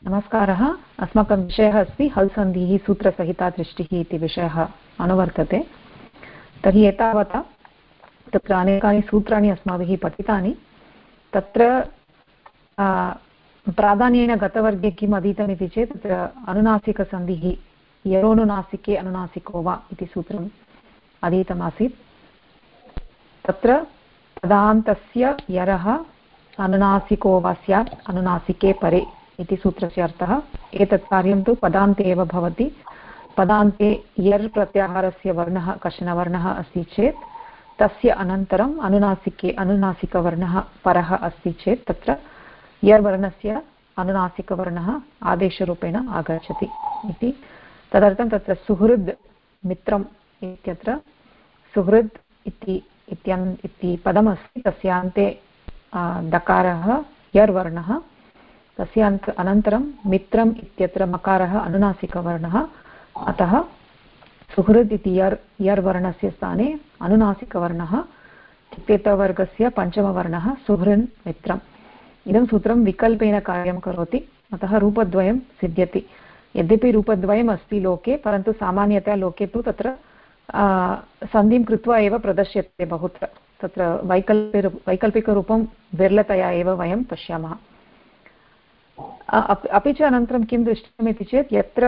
नमस्कारः। अस्माकं विषयः अस्ति हल् सन्धिः सूत्रसहिता दृष्टिः इति विषयः अनुवर्तते। तर्हि एतावता तत्र अनेकानि सूत्राणि अस्माभिः पठितानि। तत्र प्राधान्येन गतवर्गे किम् अधीतमिति चेत् तत्र अनुनासिकसन्धिः यरोनुनासिके अनुनासिको वा इति सूत्रम् अधीतमासीत्। तत्र पदान्तस्य यरः अनुनासिको वा स्यात् अनुनासिके परे इति सूत्रस्य अर्थः। एतत् कार्यं तु पदान्ते एव भवति। पदान्ते यर् प्रत्याहारस्य वर्णः कश्चन वर्णः अस्ति चेत् तस्य अनन्तरम् अनुनासिकवर्णः परः अस्ति चेत् तत्र यर् वर्णस्य अनुनासिकवर्णः आदेशरूपेण आगच्छति इति। तदर्थं तत्र सुहृद् मित्रम् इत्यत्र सुहृद् इति पदमस्ति। तस्य अन्ते दकारः यर् वर्णः, तस्य अनन्तरं मित्रम् इत्यत्र मकारः अनुनासिकवर्णः। अतः सुहृद् इति यर् वर्णस्य स्थाने अनुनासिकवर्णः इत्येतवर्गस्य पञ्चमवर्णः सुहृन् मित्रम्। इदं सूत्रं विकल्पेन कार्यं करोति। अतः रूपद्वयं सिद्ध्यति। यद्यपि रूपद्वयम् अस्ति लोके, परन्तु सामान्यतया लोके तु तत्र सन्धिं कृत्वा एव प्रदर्श्यते बहुत्र। तत्र वैकल्पिकरूपं विरलतया एव वयं पश्यामः। अपि च अनन्तरं किं दृष्टमिति चेत् यत्र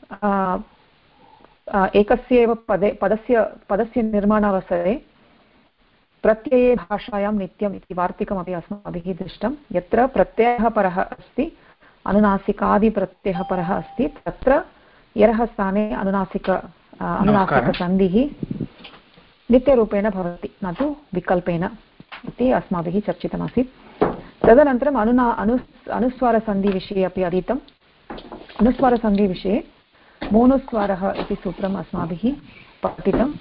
एकस्य एव पदस्य निर्माणावसरे प्रत्यये भाषायां नित्यम् इति वार्तिकमपि अस्माभिः दृष्टं। यत्र प्रत्ययः परः अस्ति, अनुनासिकादिप्रत्ययः परः अस्ति, तत्र यरः स्थाने अनुनासिकसन्धिः नित्यरूपेण भवति, न तु विकल्पेन इति अस्माभिः चर्चितमासीत्। तदनन्तरम् अनुस्वारसन्धिविषये अपि अधीतम्। अनुस्वारसन्धिविषये मोनुस्वारः इति सूत्रम् अस्माभिः पठितम्।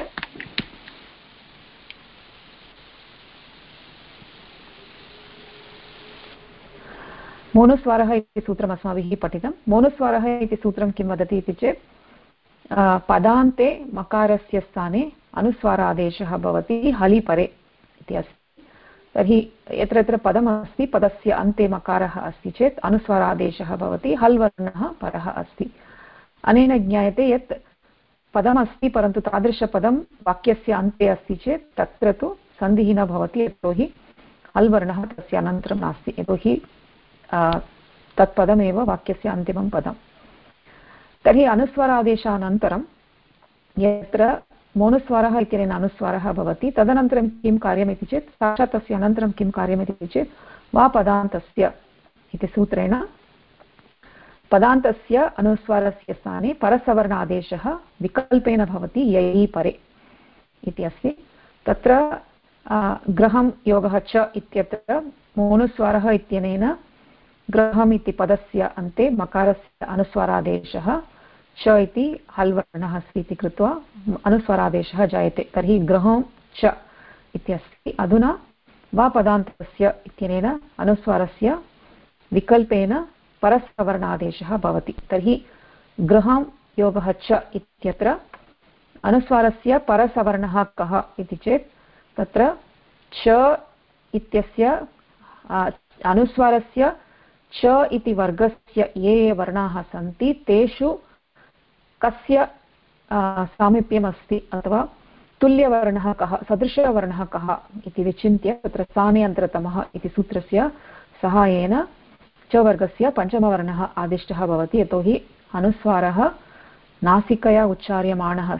मोनुस्वारः इति सूत्रम् अस्माभिः पठितं। मोनुस्वारः इति सूत्रं किं वदति इति चेत् पदान्ते मकारस्य स्थाने अनुस्वारादेशः भवति हलिपरे इति अस्ति। तर्हि यत्र यत्र पदमस्ति, पदस्य अन्ते मकारः अस्ति चेत् अनुस्वारादेशः भवति, हल् वर्णः परः अस्ति। अनेन ज्ञायते यत् पदमस्ति परन्तु तादृशपदं वाक्यस्य अन्ते अस्ति चेत् तत्र तु सन्धिः न भवति, यतोहि हल् वर्णः तस्य अनन्तरं नास्ति, यतोहि तत्पदमेव वाक्यस्य अन्तिमं पदम्। तर्हि अनुस्वारादेशानन्तरं यत्र मोनुस्वारः इत्यनेन अनुस्वारः भवति, तदनन्तरं किं कार्यमिति चेत् साक्षात् तस्य अनन्तरं किं कार्यमिति चेत् वा पदान्तस्य इति सूत्रेण पदान्तस्य अनुस्वारस्य स्थाने परसवर्णादेशः विकल्पेन भवति ययि परे इति अस्ति। तत्र ग्रहं योगः च इत्यत्र मोनुस्वारः इत्यनेन ग्रहम् इति पदस्य अन्ते मकारस्य अनुस्वारादेशः च इति हल् वर्णः अस्ति इति कृत्वा अनुस्वारादेशः जायते। तर्हि ग्रहं च इत्यस्ति। अधुना वा पदान्तस्य इत्यनेन अनुस्वारस्य विकल्पेन परसवर्णादेशः भवति। तर्हि गृहं योगः च इत्यत्र अनुस्वारस्य परसवर्णः कः इति चेत् तत्र च इत्यस्य अनुस्वारस्य च इति वर्गस्य ये वर्णाः सन्ति तेषु कस्य सामीप्यम् अस्ति अथवा तुल्यवर्णः कः, सदृशवर्णः कः इति विचिन्त्य तत्र स्थानेऽन्तरतमः इति सूत्रस्य सहायेन च वर्गस्य पञ्चमवर्णः आदिष्टः भवति। यतोहि अनुस्वारः नासिकया उच्चार्यमाणः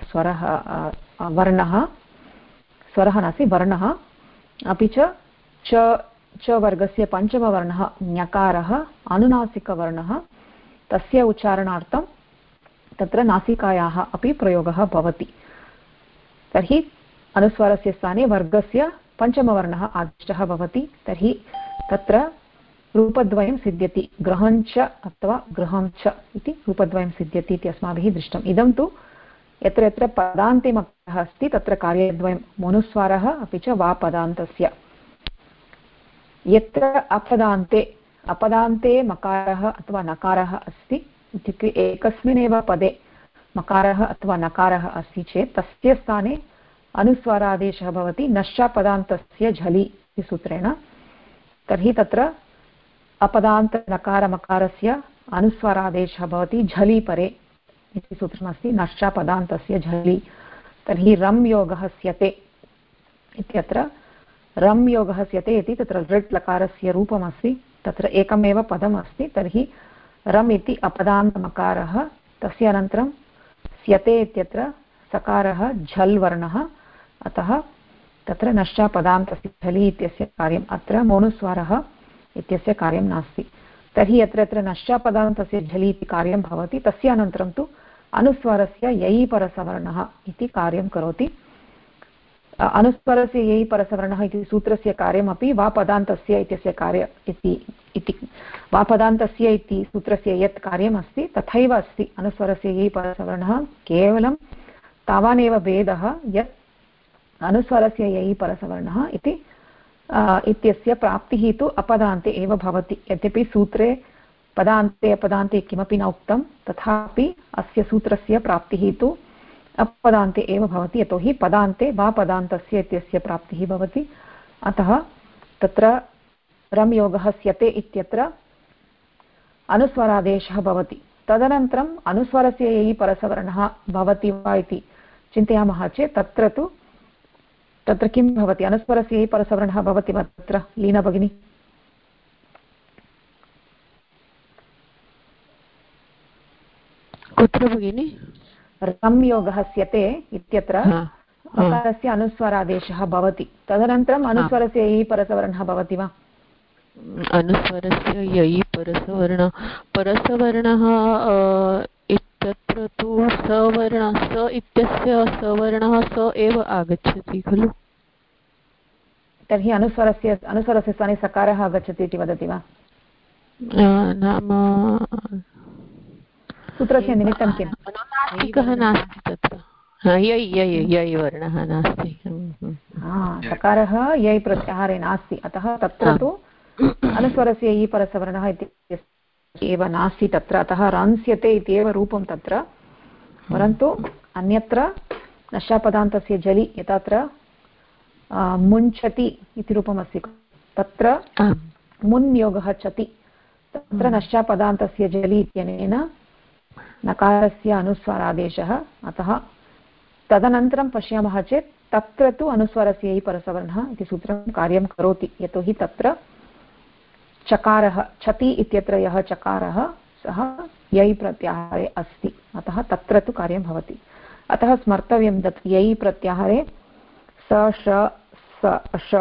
स्वरः नास्ति वर्णः, अपि च वर्गस्य पञ्चमवर्णः ञकारः अनुनासिकवर्णः, तस्य उच्चारणार्थं तत्र नासिकायाः अपि प्रयोगः भवति। तर्हि अनुस्वारस्य स्थाने वर्गस्य पञ्चमवर्णः आदिष्टः भवति। तर्हि तत्र रूपद्वयं सिद्ध्यति, ग्रहञ्च अथवा गृहं च इति रूपद्वयं सिद्ध्यति इति अस्माभिः दृष्टम्। इदं तु यत्र यत्र पदान्ते मकारः अस्ति तत्र कार्यद्वयं, मोनुस्वारः अपि च वा पदान्तस्य। यत्र अपदान्ते मकारः अथवा नकारः अस्ति, इत्युक्ते एकस्मिन्नेव पदे मकारः अथवा नकारः अस्ति चेत् तस्य स्थाने अनुस्वारादेशः भवति नश्चापदान्तस्य झलि इति सूत्रेण। तर्हि तत्र अपदान्तनकारमकारस्य अनुस्वारादेशः भवति झलि परे इति सूत्रमस्ति नश्चापदान्तस्य झलि। तर्हि रम् योगः स्यते इत्यत्र रम् योगः स्यते इति तत्र लृट् लकारस्य रूपमस्ति, तत्र एकमेव पदमस्ति। तर्हि रम् इति अपदान्तमकारः, तस्य अनन्तरं स्यते इत्यत्र सकारः झल् वर्णः, अतः तत्र नश्चापदान्तस्य झलि इत्यस्य कार्यम्, अत्र मोनुस्वारः इत्यस्य कार्यं नास्ति। तर्हि यत्र यत्र नश्चापदान्तस्य झलि इति कार्यं भवति तस्य अनन्तरं तु अनुस्वारस्य ययि परसवर्णः इति कार्यं करोति। अनुस्वारस्य ययि परसवर्णः इति सूत्रस्य कार्यमपि वापदान्तस्य इत्यस्य कार्य इति वापदान्तस्य इति सूत्रस्य यत् कार्यमस्ति तथैव अस्ति। अनुस्वारस्य ययि परसवर्णः केवलं तावानेव भेदः यत् अनुस्वारस्य ययि परसवर्णः इत्यस्य प्राप्तिः तु अपदान्ते एव भवति। यद्यपि सूत्रे पदान्ते अपदान्ते किमपि न उक्तं, तथापि अस्य सूत्रस्य प्राप्तिः तु अपदान्ते एव भवति, यतोहि पदान्ते वा पदान्तस्य इत्यस्य प्राप्तिः भवति। अतः तत्र रम् योगः स्यते इत्यत्र अनुस्वारादेशः भवति। तदनन्तरम् अनुस्वारस्य ययि परसवर्णः भवति वा इति चिन्तयामः चेत् तत्र किं भवति? अनुस्वारस्य ययि परसवर्णः भवति वा तत्र, लीना भगिनी? कुत्र भगिनि? रम् योगः स्यते इत्यत्र अकारस्य अनुस्वारादेशः भवति, तदनन्तरम् अनुस्वारस्य ययि परसवर्णः भवति वा? अनुस्वारस्य ययि परसवर्णः इत्यत्र तु सवर्णः स इत्यस्य सवर्णः स एव आगच्छति खलु? तर्हि अनुस्वारस्य स्थाने सकारः आगच्छति इति वदति वा? नाम सूत्रस्य निमित्तं किम्? अनुनासिकः नास्ति तत्र, ययि वर्णः नास्ति। सकारः ययि प्रत्याहारे नास्ति, अतः तत्र तु अनुस्वारस्य ययि परसवर्णः इति एव नास्ति तत्र, अतः रंस्यते इत्येव रूपं तत्र। परन्तु अन्यत्र नश्चापदान्तस्य झलि यतत्र मुञ्चति इति रूपमस्ति, तत्र मुन् योगः चति, तत्र नश्चापदान्तस्य झलि इत्यनेन नकारस्य अनुस्वारादेशः। अतः तदनन्तरं पश्यामः चेत् तत्र तु अनुस्वारस्य ययि परसवर्णः इति सूत्रं कार्यं करोति, यतोहि तत्र चकारः छति इत्यत्र यः चकारः सः ययि प्रत्याहारे अस्ति, अतः तत्र तु कार्यं भवति। अतः स्मर्तव्यं यत् ययि प्रत्याहारे स श स श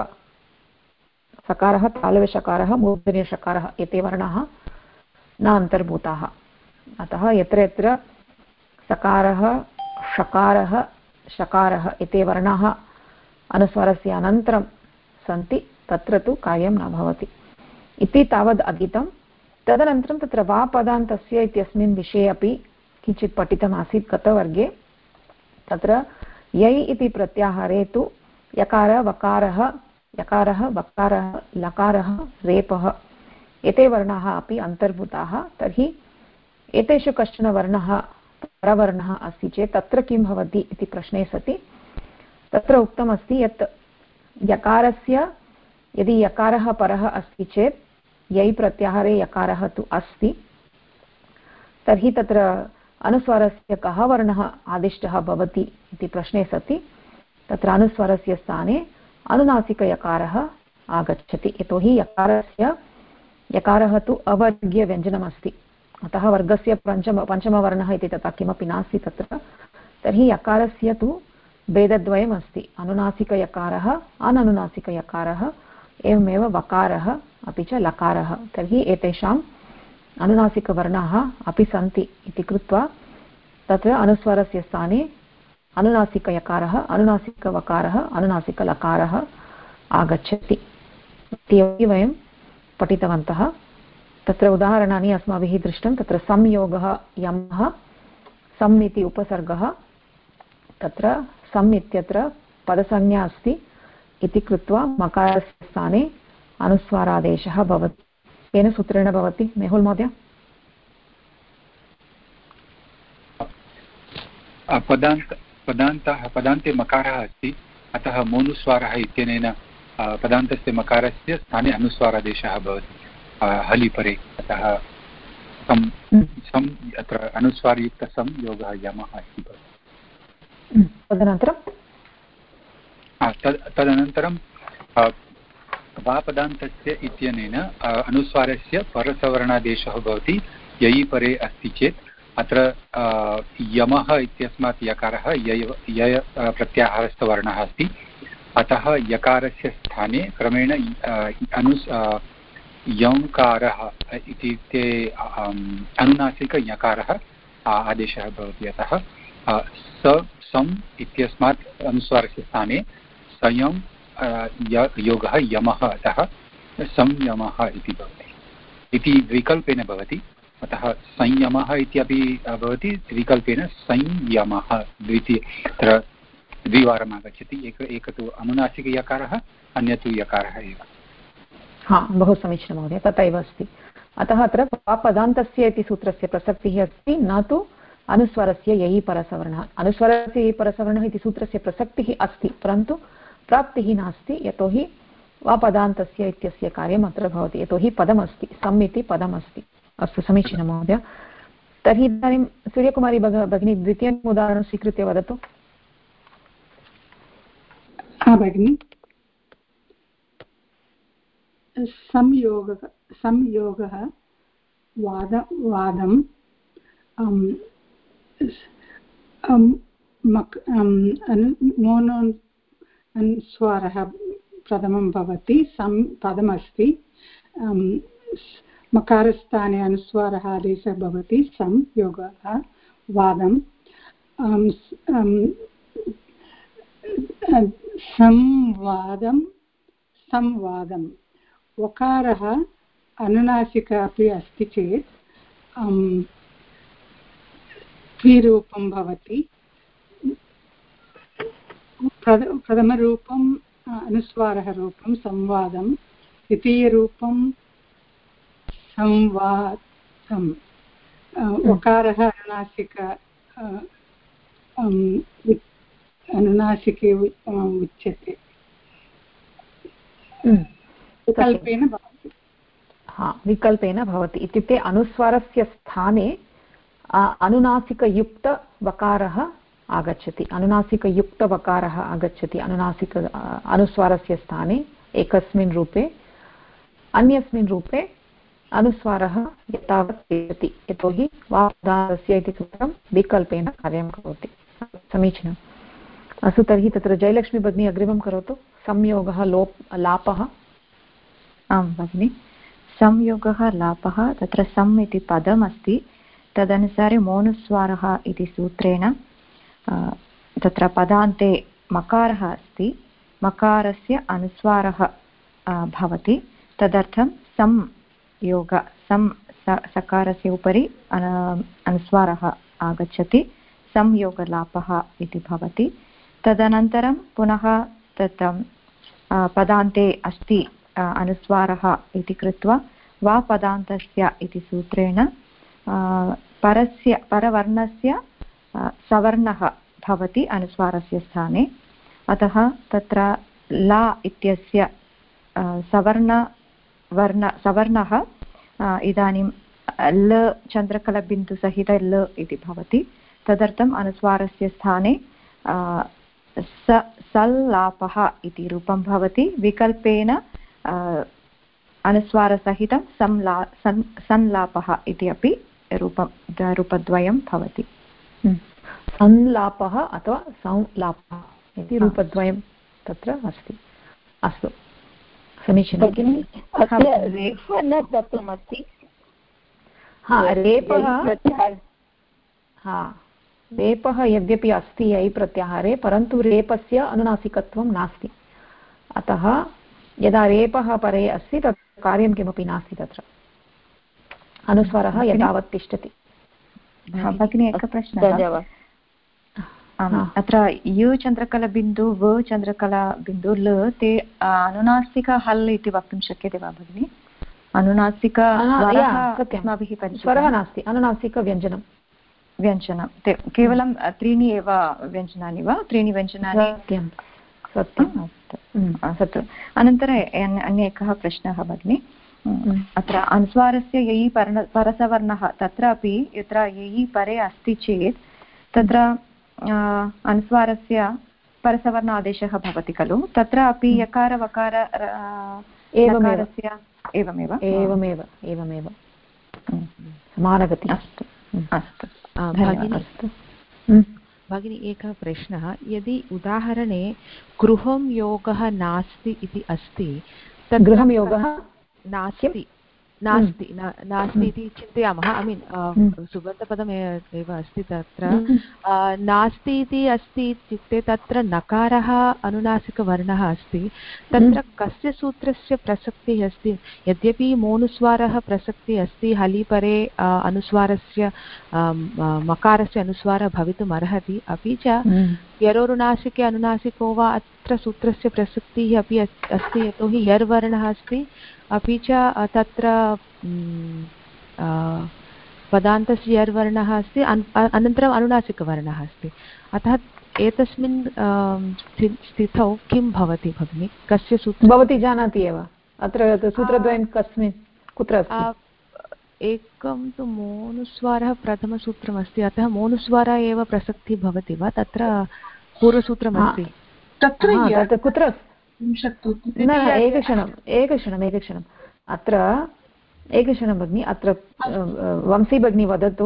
सकारः तालव्यषकारः मूर्धन्यषकारः एते वर्णाः न अन्तर्भूताः। अतः यत्र यत्र सकारः षकारः शकारः एते वर्णाः अनुस्वारस्य अनन्तरं सन्ति तत्र तु कार्यं न भवति इति तावद् अधीतं। तदनन्तरं तत्र वापदान्तस्य इत्यस्मिन् विषये अपि किञ्चित् पठितमासीत् गतवर्गे। तत्र यै इति प्रत्याहारे तु यकार वकारः यकारः वकारः लकारः रेपः एते वर्णाः अपि अन्तर्भूताः। तर्हि एतेषु कश्चन वर्णः परवर्णः अस्ति चेत् तत्र किं भवति इति प्रश्ने सति तत्र उक्तमस्ति यत् यकारस्य यदि यकारः परः अस्ति चेत् यै प्रत्याहारे यकारः तु अस्ति, तर्हि तत्र अनुस्वारस्य कः वर्णः आदिष्टः भवति इति प्रश्ने सति तत्र अनुस्वारस्य स्थाने अनुनासिकयकारः आगच्छति, यतोहि यकारः तु अवर्गीयव्यञ्जनमस्ति, अतः वर्गस्य पञ्चमवर्णः इति तथा किमपि नास्ति तत्र। तर्हि यकारस्य तु भेदद्वयम् अस्ति, अनुनासिकयकारः अननुनासिकयकारः, एवमेव वकारः अपि च लकारः। तर्हि एतेषाम् अनुनासिकवर्णाः अपि सन्ति इति कृत्वा तत्र अनुस्वारस्य स्थाने अनुनासिकयकारः अनुनासिकवकारः अनुनासिकलकारः आगच्छति इति वयं पठितवन्तः। तत्र उदाहरणानि अस्माभिः दृष्टं। तत्र संयोगः यमः, सम् इति उपसर्गः, तत्र सम् इत्यत्र पदसंज्ञा अस्ति इति कृत्वा मकारस्य स्थाने अनुस्वारादेशः भवति। केन सूत्रेण भवति मेहुल् महोदय? पदान्ते मकारः अस्ति, अतः मोनुस्वारः इत्यनेन पदान्तस्य मकारस्य स्थाने अनुस्वारादेशः भवति। हलिपरे, अतः सम् अत्र अनुस्वारयुक्त संयोगः यमः इति भवति। तदनन्तरं वापदान्तस्य इत्यनेन अनुस्वारस्य परसवर्णादेशः भवति ययि परे अस्ति चेत् अत्र यमः इत्यस्मात् यकारः यय प्रत्याहारस्थवर्णः अस्ति, अतः यकारस्य स्थाने क्रमेण यङ्कारः इत्युक्ते अनुनासिकयकारः आदेशः भवति। अतः सम् इत्यस्मात् अनुस्वारस्य स्थाने संयम योगः यमः, अतः संयमः इति भवति। इति विकल्पेन भवति, अतः संयमः इत्यपि भवति, विकल्पेन संयमः द्विवारम् आगच्छति। एक तु अनुनासिकयकारः, अन्यत् तु यकारः एव। हा, बहु समीचीनं महोदय, तथैव अस्ति। अतः अत्र पदान्तस्य इति सूत्रस्य प्रसक्तिः अस्ति, न तु अनुस्वरस्य ययि परसवर्णः। अनुस्वरस्य ययि परसवर्णः इति सूत्रस्य प्रसक्तिः अस्ति, परन्तु प्राप्तिः नास्ति, यतोहि पदान्तस्य इत्यस्य कार्यम् अत्र भवति, यतोहि पदमस्ति, सम् इति पदमस्ति। अस्तु, समीचीनं महोदय। तर्हि इदानीं सूर्यकुमारी भगिनी द्वितीयम् उदाहरणं स्वीकृत्य वदतु। भगिनि, संयोगः वादं अनुस्वारः प्रथमं भवति, पदमस्ति, मकारस्थाने अनुस्वारः आदेशः भवति, संयोगः वादं संवादं वकारः अनुनासिक अपि अस्ति चेत् द्विरूपं भवति। प्रथमरूपम् अनुस्वारः रूपं संवादं, द्वितीयरूपं संवादं, वकारः अनुनासिके उच्यते, विकल्पेन भवति। हा, विकल्पेन भवति इत्युक्ते अनुस्वारस्य स्थाने अनुनासिकयुक्तवकारः आगच्छति, अनुनासिकयुक्तवकारः आगच्छति अनुस्वारस्य स्थाने एकस्मिन् रूपे, अन्यस्मिन् रूपे अनुस्वारः यथावत् तिष्ठति, यतोहि वापदान्तस्य इति सूत्रं विकल्पेन कार्यं करोति। समीचीनम्। अस्तु, तर्हि तत्र जयलक्ष्मी भगिनी अग्रिमं करोतु। संयोगः लापः। आं भगिनि, संयोगः लापः, तत्र सम् इति पदमस्ति, तदनुसारे मोनुस्वारः इति सूत्रेण तत्र पदान्ते मकारः अस्ति, मकारस्य अनुस्वारः भवति, तदर्थं संयोग सकारस्य उपरि अनुस्वारः आगच्छति, संयोगलापः इति भवति। तदनन्तरं पुनः तत् पदान्ते अस्ति अनुस्वारः इति कृत्वा वा पदान्तस्य इति सूत्रेण परवर्णस्य सवर्णः भवति अनुस्वारस्य स्थाने, अतः तत्र ला इत्यस्य सवर्णः इदानीं ल चन्द्रकलबिन्दुसहित ल इति भवति, तदर्थम् अनुस्वारस्य स्थाने सल्लापः इति रूपं भवति, विकल्पेन अनुस्वारसहितं संलापः इति अपि रूपद्वयं भवति। संलापः अथवा संलापः इति रूपद्वयं तत्र अस्ति। अस्तु, समीचीनं। रेफः न दत्तमस्ति। हा, रेपः यद्यपि अस्ति ऐ प्रत्याहारे, परन्तु रेपस्य अनुनासिकत्वं नास्ति, अतः यदा रेपः परे अस्ति तत् कार्यं किमपि नास्ति, तत्र अनुस्वारः यथावत् तिष्ठति। भगिनी, एकः प्रश्नः। अत्र यु चन्द्रकलाबिन्दु व चन्द्रकलाबिन्दु ल ते अनुनासिक हल् इति वक्तुं शक्यते वा भगिनि? अनुनासिक स्वरः नास्ति, अनुनासिकव्यञ्जनं ते केवलं त्रीणि एव व्यञ्जनानि वा? त्रीणि व्यञ्जनानि? सत्यं। अस्तु। अनन्तरम् अन्य एकः प्रश्नः भगिनि, अत्र अनुस्वारस्य ययि परसवर्णः तत्रापि यत्र ययि परे अस्ति चेत् तत्र अनुस्वारस्य परसवर्णादेशः भवति खलु, तत्र अपि यकार वकार एवमेव समानगति। अस्तु अस्तु भगिनी, एकः प्रश्नः, यदि उदाहरणे गृहं योगः नास्ति इति अस्ति, तत् गृहं योगः नास्ति इति चिन्तयामः, ऐ मीन् सुबन्तपदम् एव अस्ति तत्र, नास्ति इति अस्ति इत्युक्ते तत्र नकारः अनुनासिकवर्णः अस्ति, तत्र कस्य सूत्रस्य प्रसक्तिः अस्ति? यद्यपि मोनुस्वारः प्रसक्तिः अस्ति, हलिपरे अनुस्वारस्य मकारस्य अनुस्वारः भवितुम् अर्हति, अपि च यरोरुनासिके अनुनासिको वा अत्र सूत्रस्य प्रसक्तिः अपि अस्ति, यतोहि यर्वर्णः अस्ति, अपि च तत्र पदान्तस्य यर्वर्णः अस्ति, अनन्तरम् अनुनासिकवर्णः अस्ति। अतः एतस्मिन् स्थितौ किं भवति भगिनि? कस्य सूत्रं भवती जानाति एव? अत्र सूत्रद्वयं कस्मिन् कुत्र अस्ति? एकं तु मोनुस्वारः प्रथमसूत्रमस्ति, अतः मोनुस्वारः एव प्रसक्तिः भवति वा? तत्र पूर्वसूत्रमस्ति तत्र कुत्र? एकक्षणम् अत्र एकक्षणं भगिनि, अत्र वंशी भगिनी वदतु,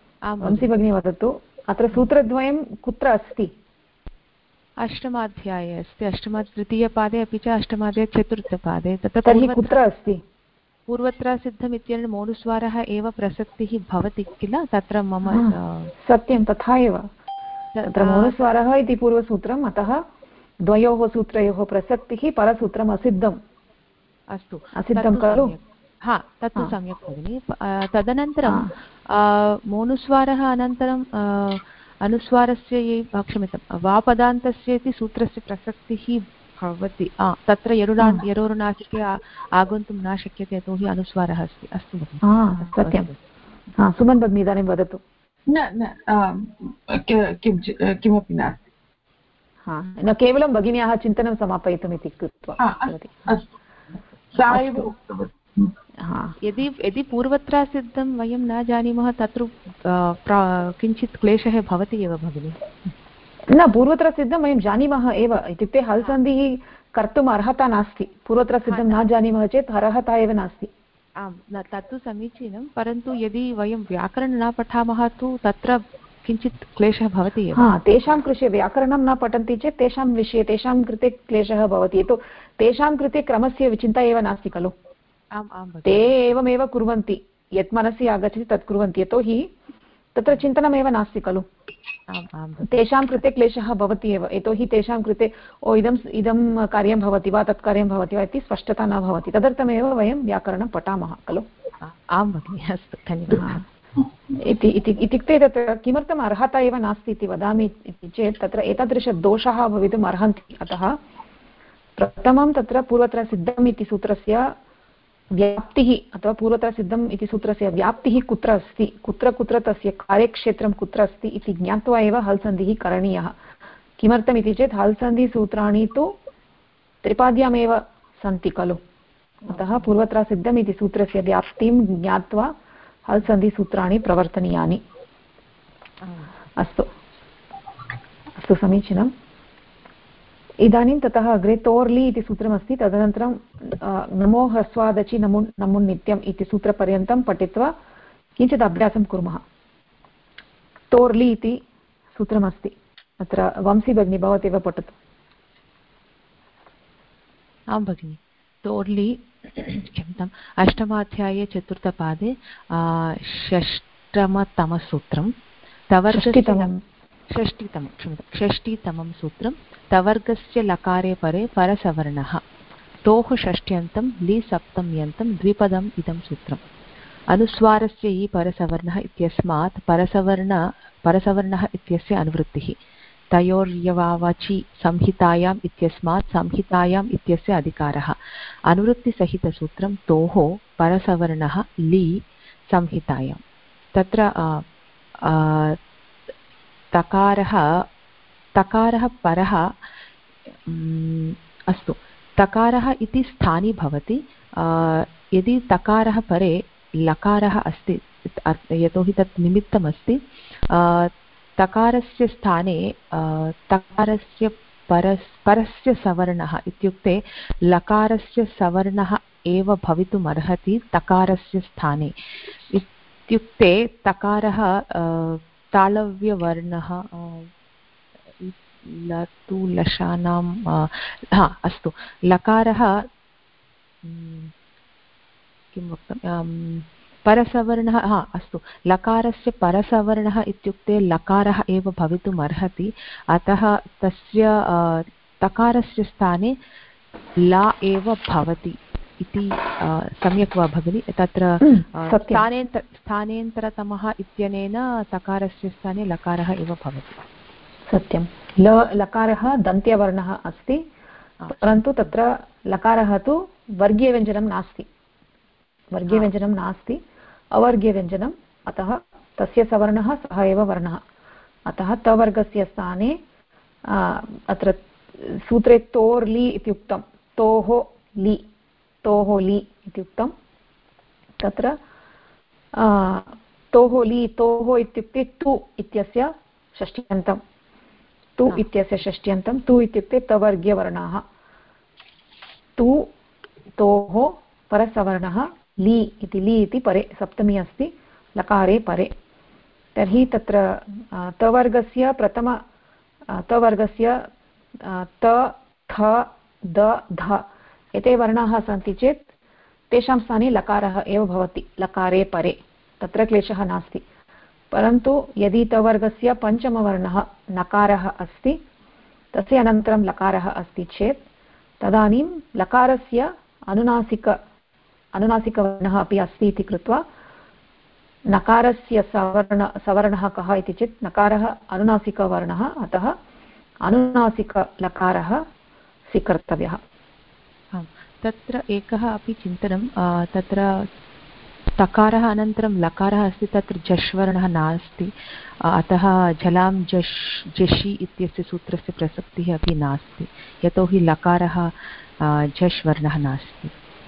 अत्र सूत्रद्वयं कुत्र अस्ति? अष्टमाध्याये अस्ति, तृतीयपादे अपि च अष्टमाध्याये चतुर्थपादे। तर्हि कुत्र अस्ति? पूर्वत्र सिद्धम् इत्यनेन मोनुस्वारः एव प्रसक्तिः भवति किल? तत्र मम सत्यं, तथा एव तत्र मोनुस्वारः इति पूर्वसूत्रम्, अतः द्वयोः सूत्रयोः प्रसक्तिः परसूत्रम् असिद्धम्। अस्तु, असिद्धं खलु? हा, तत्तु सम्यक् भगिनि। तदनन्तरं मोनुस्वारः अनन्तरं अनुस्वारस्य क्षम्यतां वापदान्तस्य इति सूत्रस्य प्रसक्तिः भवति। तत्र यरोरुनासिके आगन्तुं न शक्यते, यतोहि अनुस्वारः अस्ति। अस्तु भगिनि, सत्यं। सुमन् भगिनी इदानीं वदतु। किमपि नास्ति, न केवलं भगिन्याः चिन्तनं समापयितुम् इति कृत्वा। यदि पूर्वत्र सिद्धं वयं न जानीमः, तत्र किञ्चित् क्लेशः भवति एव भगिनि। न, पूर्वत्र सिद्धं वयं जानीमः एव, इत्युक्ते हल् सन्धिः कर्तुम् अर्हता नास्ति। पूर्वत्र सिद्धं न जानीमः चेत् अर्हता एव नास्ति। आम्, तत्तु समीचीनं, परन्तु यदि वयं व्याकरणं न पठामः तु तत्र किञ्चित् क्लेशः भवति एव। तेषां कृते व्याकरणं न पठन्ति चेत् तेषां विषये तेषां कृते क्लेशः भवति, यतो तेषां कृते क्रमस्य चिन्ता एव नास्ति खलु। ते एवमेव कुर्वन्ति, यत् मनसि आगच्छति तत् कुर्वन्ति, यतोहि तत्र चिन्तनमेव नास्ति खलु। तेषां कृते क्लेशः भवति एव, यतोहि तेषां कृते इदं कार्यं भवति वा तत् कार्यं भवति वा इति स्पष्टता न भवति। तदर्थमेव वयं व्याकरणं पठामः खलु। आं भगिनि, अस्तु, धन्यवादः। इत्युक्ते तत्र किमर्थम् अर्हता एव नास्ति इति वदामि इति चेत् तत्र एतादृशदोषाः भवितुम् अर्हन्ति। अतः प्रथमं तत्र पूर्वत्र सिद्धम् इति सूत्रस्य व्याप्तिः अथवा पूर्वत्र सिद्धम् इति सूत्रस्य व्याप्तिः कुत्र अस्ति, कुत्र तस्य कार्यक्षेत्रं कुत्र अस्ति इति ज्ञात्वा एव हल् सन्धिः करणीयः। किमर्थमिति चेत् हल् सन्धिसूत्राणि तु त्रिपाद्यामेव सन्ति खलु। अतः पूर्वत्र सिद्धम् इति सूत्रस्य व्याप्तिं ज्ञात्वा हल् सन्धिसूत्राणि प्रवर्तनीयानि। अस्तु अस्तु, समीचीनम्। इदानीं ततः अग्रे तोर्लि इति सूत्रमस्ति, तदनन्तरं नमो ह्रस्वादचि नमुन् नित्यम् इति सूत्रपर्यन्तं पठित्वा किञ्चित् अभ्यासं कुर्मः। तोर्लि इति सूत्रमस्ति, अत्र वंशी भगिनी भवत्येव पठतु। आं भगिनि, तोर्लि क्षम्यताम्, अष्टमाध्याये चतुर्थपादे षष्टितमसूत्रं षष्टितमं सूत्रं तवर्गस्य लकारे परे परसवर्णः तोः षष्ट्यन्तं लि सप्तम्यन्तं द्विपदम् इदं सूत्रम्। अनुस्वारस्य इ परसवर्णः इत्यस्मात् परसवर्णः इत्यस्य अनुवृत्तिः। तयोर्यवावचि संहितायाम् इत्यस्मात् संहितायाम् इत्यस्य अधिकारः। अनुवृत्तिसहितसूत्रं तोः परसवर्णः लि संहितायाम्। तत्र तकारः परः, अस्तु, तकारः इति स्थानी भवति, यदि तकारः परे लकारः अस्ति यतोहि तत् निमित्तमस्ति तकारस्य स्थाने तकारस्य परस्य सवर्णः इत्युक्ते लकारस्य सवर्णः एव भवितुमर्हति तकारस्य स्थाने इत्युक्ते तकारः तालव्यवर्णः लतु लशानां अस्तु लकारः किं वक्तुं परसवर्णः अस्तु लकारस्य परसवर्णः इत्युक्ते लकारः एव भवितुम् अर्हति अतः तस्य तकारस्य स्थाने ला एव भवति इति सम्यक् वा भगिनि तत्र स्थानेन्तरतमः इत्यनेन तकारस्य स्थाने लकारः एव भवति सत्यं लकारः दन्त्यवर्णः अस्ति परन्तु तत्र लकारः तु वर्गीयव्यञ्जनं नास्ति वर्गीयव्यञ्जनं नास्ति अवर्गीयव्यञ्जनम् अतः तस्य सवर्णः सः एव वर्णः अतः तवर्गस्य स्थाने अत्र सूत्रे तोर्लि इत्युक्तं तोः लि इत्युक्तं तत्र तोः लि तोः इत्युक्ते तु इत्यस्य षष्ट्यन्तं तु इत्यस्य षष्ट्यन्तं तु इत्युक्ते तवर्गीयवर्णाः तु तोः परसवर्णः लि इति परे सप्तमी अस्ति लकारे परे तर्हि तत्र तवर्गस्य प्रथम तवर्गस्य त थ द ध एते वर्णाः सन्ति चेत् तेषां स्थाने लकारः एव भवति लकारे परे तत्र क्लेशः नास्ति परन्तु यदि तवर्गस्य पञ्चमवर्णः नकारः अस्ति तस्य अनन्तरं लकारः अस्ति चेत् तदानीं लकारस्य अनुनासिकवर्णः अपि अस्ति इति कृत्वा नकारस्य सवर्णः कः इति चेत् नकारः अनुनासिकवर्णः अतः अनुनासिकलकारः स्वीकर्तव्यः तत्र एकः अपि चिन्तनं तत्र तकारः अनन्तरं लकारः अस्ति तत्र झष् वर्णः नास्ति अतः झलां झषि इत्यस्य सूत्रस्य प्रसक्तिः अपि नास्ति यतोहि लकारः झष् वर्णः नास्ति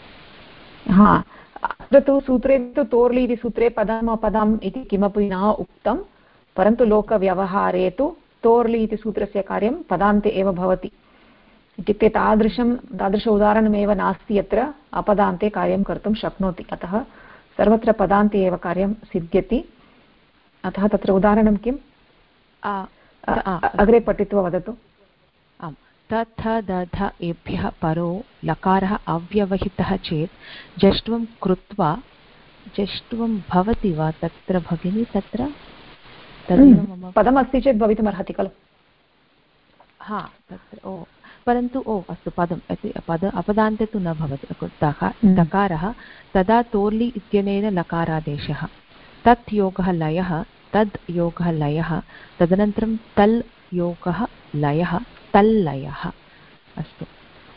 अत्र तु सूत्रे तु तोर्लि इति सूत्रे पदम् अपदम् इति किमपि न उक्तं परन्तु लोकव्यवहारे तु तोर्लि इति सूत्रस्य कार्यं पदान्ते एव भवति इत्युक्ते तादृश उदाहरणमेव नास्ति यत्र अपदान्ते कार्यं कर्तुं शक्नोति अतः सर्वत्र पदान्ते एव कार्यं सिद्ध्यति अतः तत्र उदाहरणं किम् अग्रे पठित्वा वदतु आम् तथ दध एभ्यः परो लकारः अव्यवहितः चेत् जष्ट्वं कृत्वा जष्ट्वं भवति वा तत्र भगिनी तत्र पदमस्ति चेत् भवितुमर्हति खलु तत्र परन्तु अस्तु अपदान्ते तु न भवति दकारः तदा तोर्लि इत्यनेन लकारादेशः तत् योगः लयः तद् योगः लयः तदनन्तरं तल् योगः लयः तल्लयः अस्तु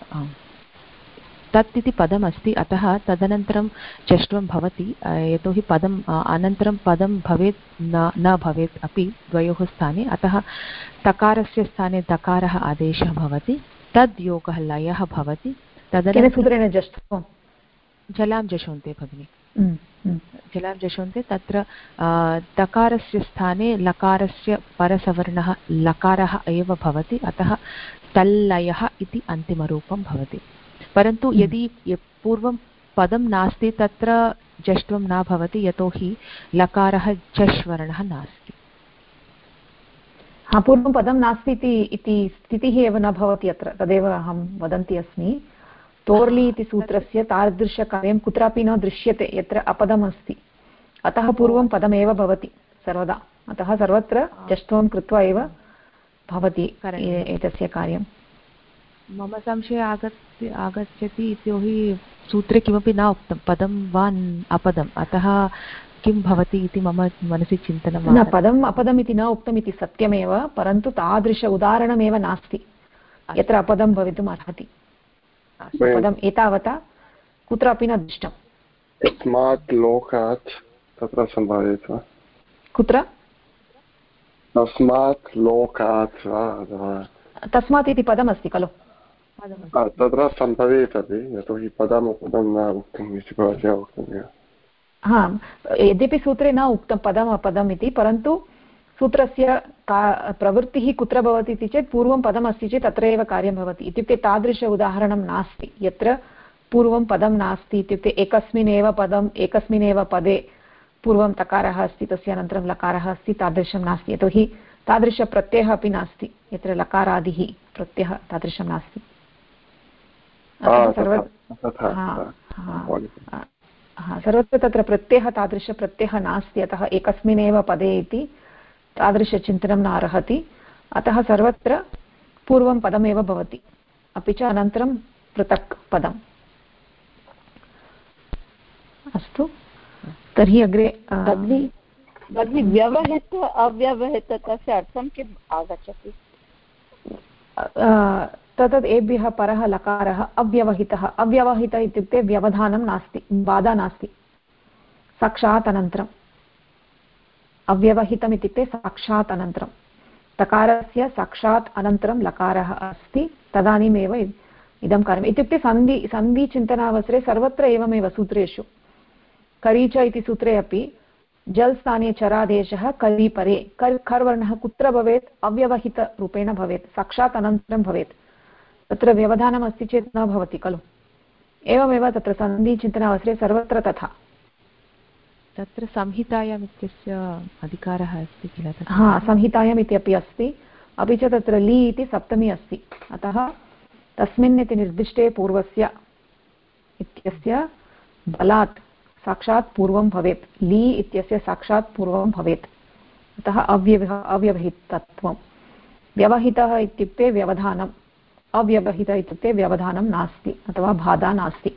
तत् इति पदमस्ति अतः तदनन्तरं जष्ट्वं भवति यतोहि पदम् अनन्तरं पदं भवेत् न भवेत् अपि द्वयोः स्थाने अतः तकारस्य स्थाने दकारः आदेशः भवति तद् योगः लयः भवति तदनन्तरं जलां जशोन्ते भगिनि जलां जशोन्ते तत्र दकारस्य स्थाने लकारस्य परसवर्णः लकारः एव भवति अतः तल्लयः इति अन्तिमरूपं भवति परन्तु यदि पूर्वं पदं नास्ति तत्र जष्ट्वं न भवति यतोहि लकारः झष् वर्णः नास्ति पूर्वं पदं नास्ति इति स्थितिः एव न भवति अत्र तदेव अहं वदन्ती अस्मि तोर्लि इति सूत्रस्य तादृशकार्यं कुत्रापि न दृश्यते यत्र अपदमस्ति अतः पूर्वं पदमेव भवति सर्वदा अतः सर्वत्र जष्ट्वं कृत्वा एव भवति एतस्य कार्यं मम संशयः आगच्छति यतोहि सूत्रे किमपि न उक्तं पदं वा अपदम् अतः किं भवति इति मम मनसि चिन्तनं न पदम् अपदम् इति न उक्तम् इति सत्यमेव परन्तु तादृश उदाहरणमेव नास्ति यत्र अपदं भवितुम् अर्हति पदम् एतावता कुत्रापि न दृष्टम् तस्मात् लोकात् तत्र सम्भवेत् वा कुत्र तस्मात् लोकात् वा तस्मात् इति पदमस्ति खलु तत्र सम्भवेत् अपि यतोहि पदमपदं न उक्तम् इति भवत्या उक्तं। हा, यद्यपि सूत्रे न उक्तं पदम् अपदम् इति, परन्तु सूत्रस्य प्रवृत्तिः कुत्र भवति इति चेत् पूर्वं पदम् अस्ति चेत् तत्र एव कार्यं भवति। इत्युक्ते तादृश उदाहरणं नास्ति यत्र पूर्वं पदं नास्ति, इत्युक्ते एकस्मिन्नेव पदम् एकस्मिन्नेव पदे पूर्वं तकारः अस्ति तस्य अनन्तरं लकारः अस्ति, तादृशं नास्ति। यतोहि तादृशप्रत्ययः अपि नास्ति यत्र लकारादिः प्रत्ययः तादृशं नास्ति। सर्वत्र तत्र प्रत्ययः तादृशप्रत्ययः नास्ति, अतः एकस्मिन्नेव पदे इति तादृशचिन्तनं न अर्हति। अतः सर्वत्र पूर्वं पदमेव भवति, अपि च अनन्तरं पृथक् पदम्। अस्तु, तर्हि अग्रे भगिनी व्यवहित अव्यवहित तस्य अर्थं किम् आगच्छति? तद् एभ्यः परः लकारः अव्यवहितः। अव्यवहितः इत्युक्ते व्यवधानं नास्ति, बाधा नास्ति, साक्षात् अनन्तरम्। अव्यवहितम् इत्युक्ते साक्षात् अनन्तरं, तकारस्य साक्षात् अनन्तरं लकारः अस्ति तदानीमेव इदं कार्यम्। इत्युक्ते सन्धिचिन्तनावसरे सर्वत्र एवमेव सूत्रेषु, करीच इति सूत्रे अपि जल् स्थाने चरादेशः करि परे, खर् वर्णः कुत्र भवेत्? अव्यवहितरूपेण भवेत्, साक्षात् अनन्तरं भवेत्। तत्र व्यवधानम् अस्ति चेत् न भवति खलु। एवमेव तत्र सन्धिचिन्तनावसरे सर्वत्र तथा। तत्र संहितायाम् इत्यस्य अधिकारः अस्ति किल? हा, संहितायाम् इत्यपि अस्ति, अपि च तत्र ली इति सप्तमी अस्ति, अतः तस्मिन् इति निर्दिष्टे पूर्वस्य इत्यस्य बलात् साक्षात् पूर्वं भवेत्, ली इत्यस्य साक्षात् पूर्वं भवेत्, अतः अव्यवहितत्वं। व्यवहितः इत्युक्ते व्यवधानम्, अव्यवहितः इत्युक्ते व्यवधानं नास्ति अथवा बाधा नास्ति।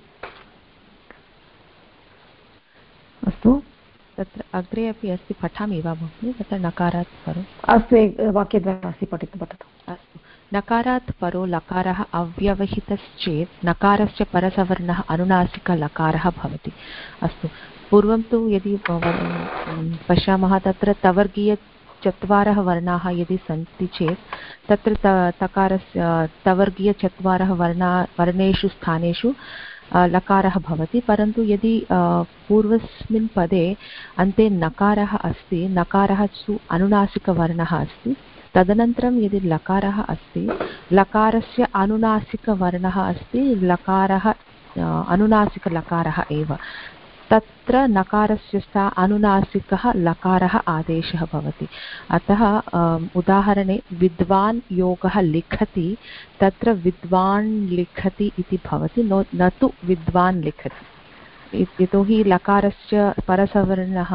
अस्तु, तत्र अग्रे अपि अस्ति, पठामि वा भगिनि? तत्र नकारात् परो अस्तु, वाक्यद्वयम् अस्ति, पठतु। अस्तु, नकारात् परो लकारः अव्यवहितश्चेत् नकारस्य परसवर्णः अनुनासिकलकारः भवति। अस्तु, पूर्वं तु यदि पश्यामः तत्र तवर्गीयचत्वारः वर्णाः यदि सन्ति चेत् तत्र तकारस्य तवर्गीयचत्वारः वर्णेषु स्थानेषु लकारः भवति, परन्तु यदि पूर्वस्मिन् पदे अन्ते नकारः अस्ति, नकारः तु अनुनासिकवर्णः अस्ति, तदनन्तरं यदि लकारः अस्ति, लकारस्य अनुनासिकवर्णः अस्ति, लकारः अनुनासिकलकारः एव, तत्र नकारस्य सा अनुनासिकः लकारः आदेशः भवति। अतः उदाहरणे विद्वान् योगः लिखति, तत्र विद्वान् लिखति इति भवति, न तु विद्वान् लिखति, यतोहि लकारस्य परसवर्णः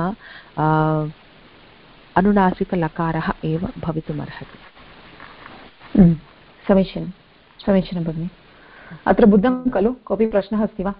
अनुनासिकलकारः एव भवितुमर्हति। समीचीनं, समीचीनं भगिनि। अत्र बुद्धं खलु? कोऽपि प्रश्नः अस्ति वा?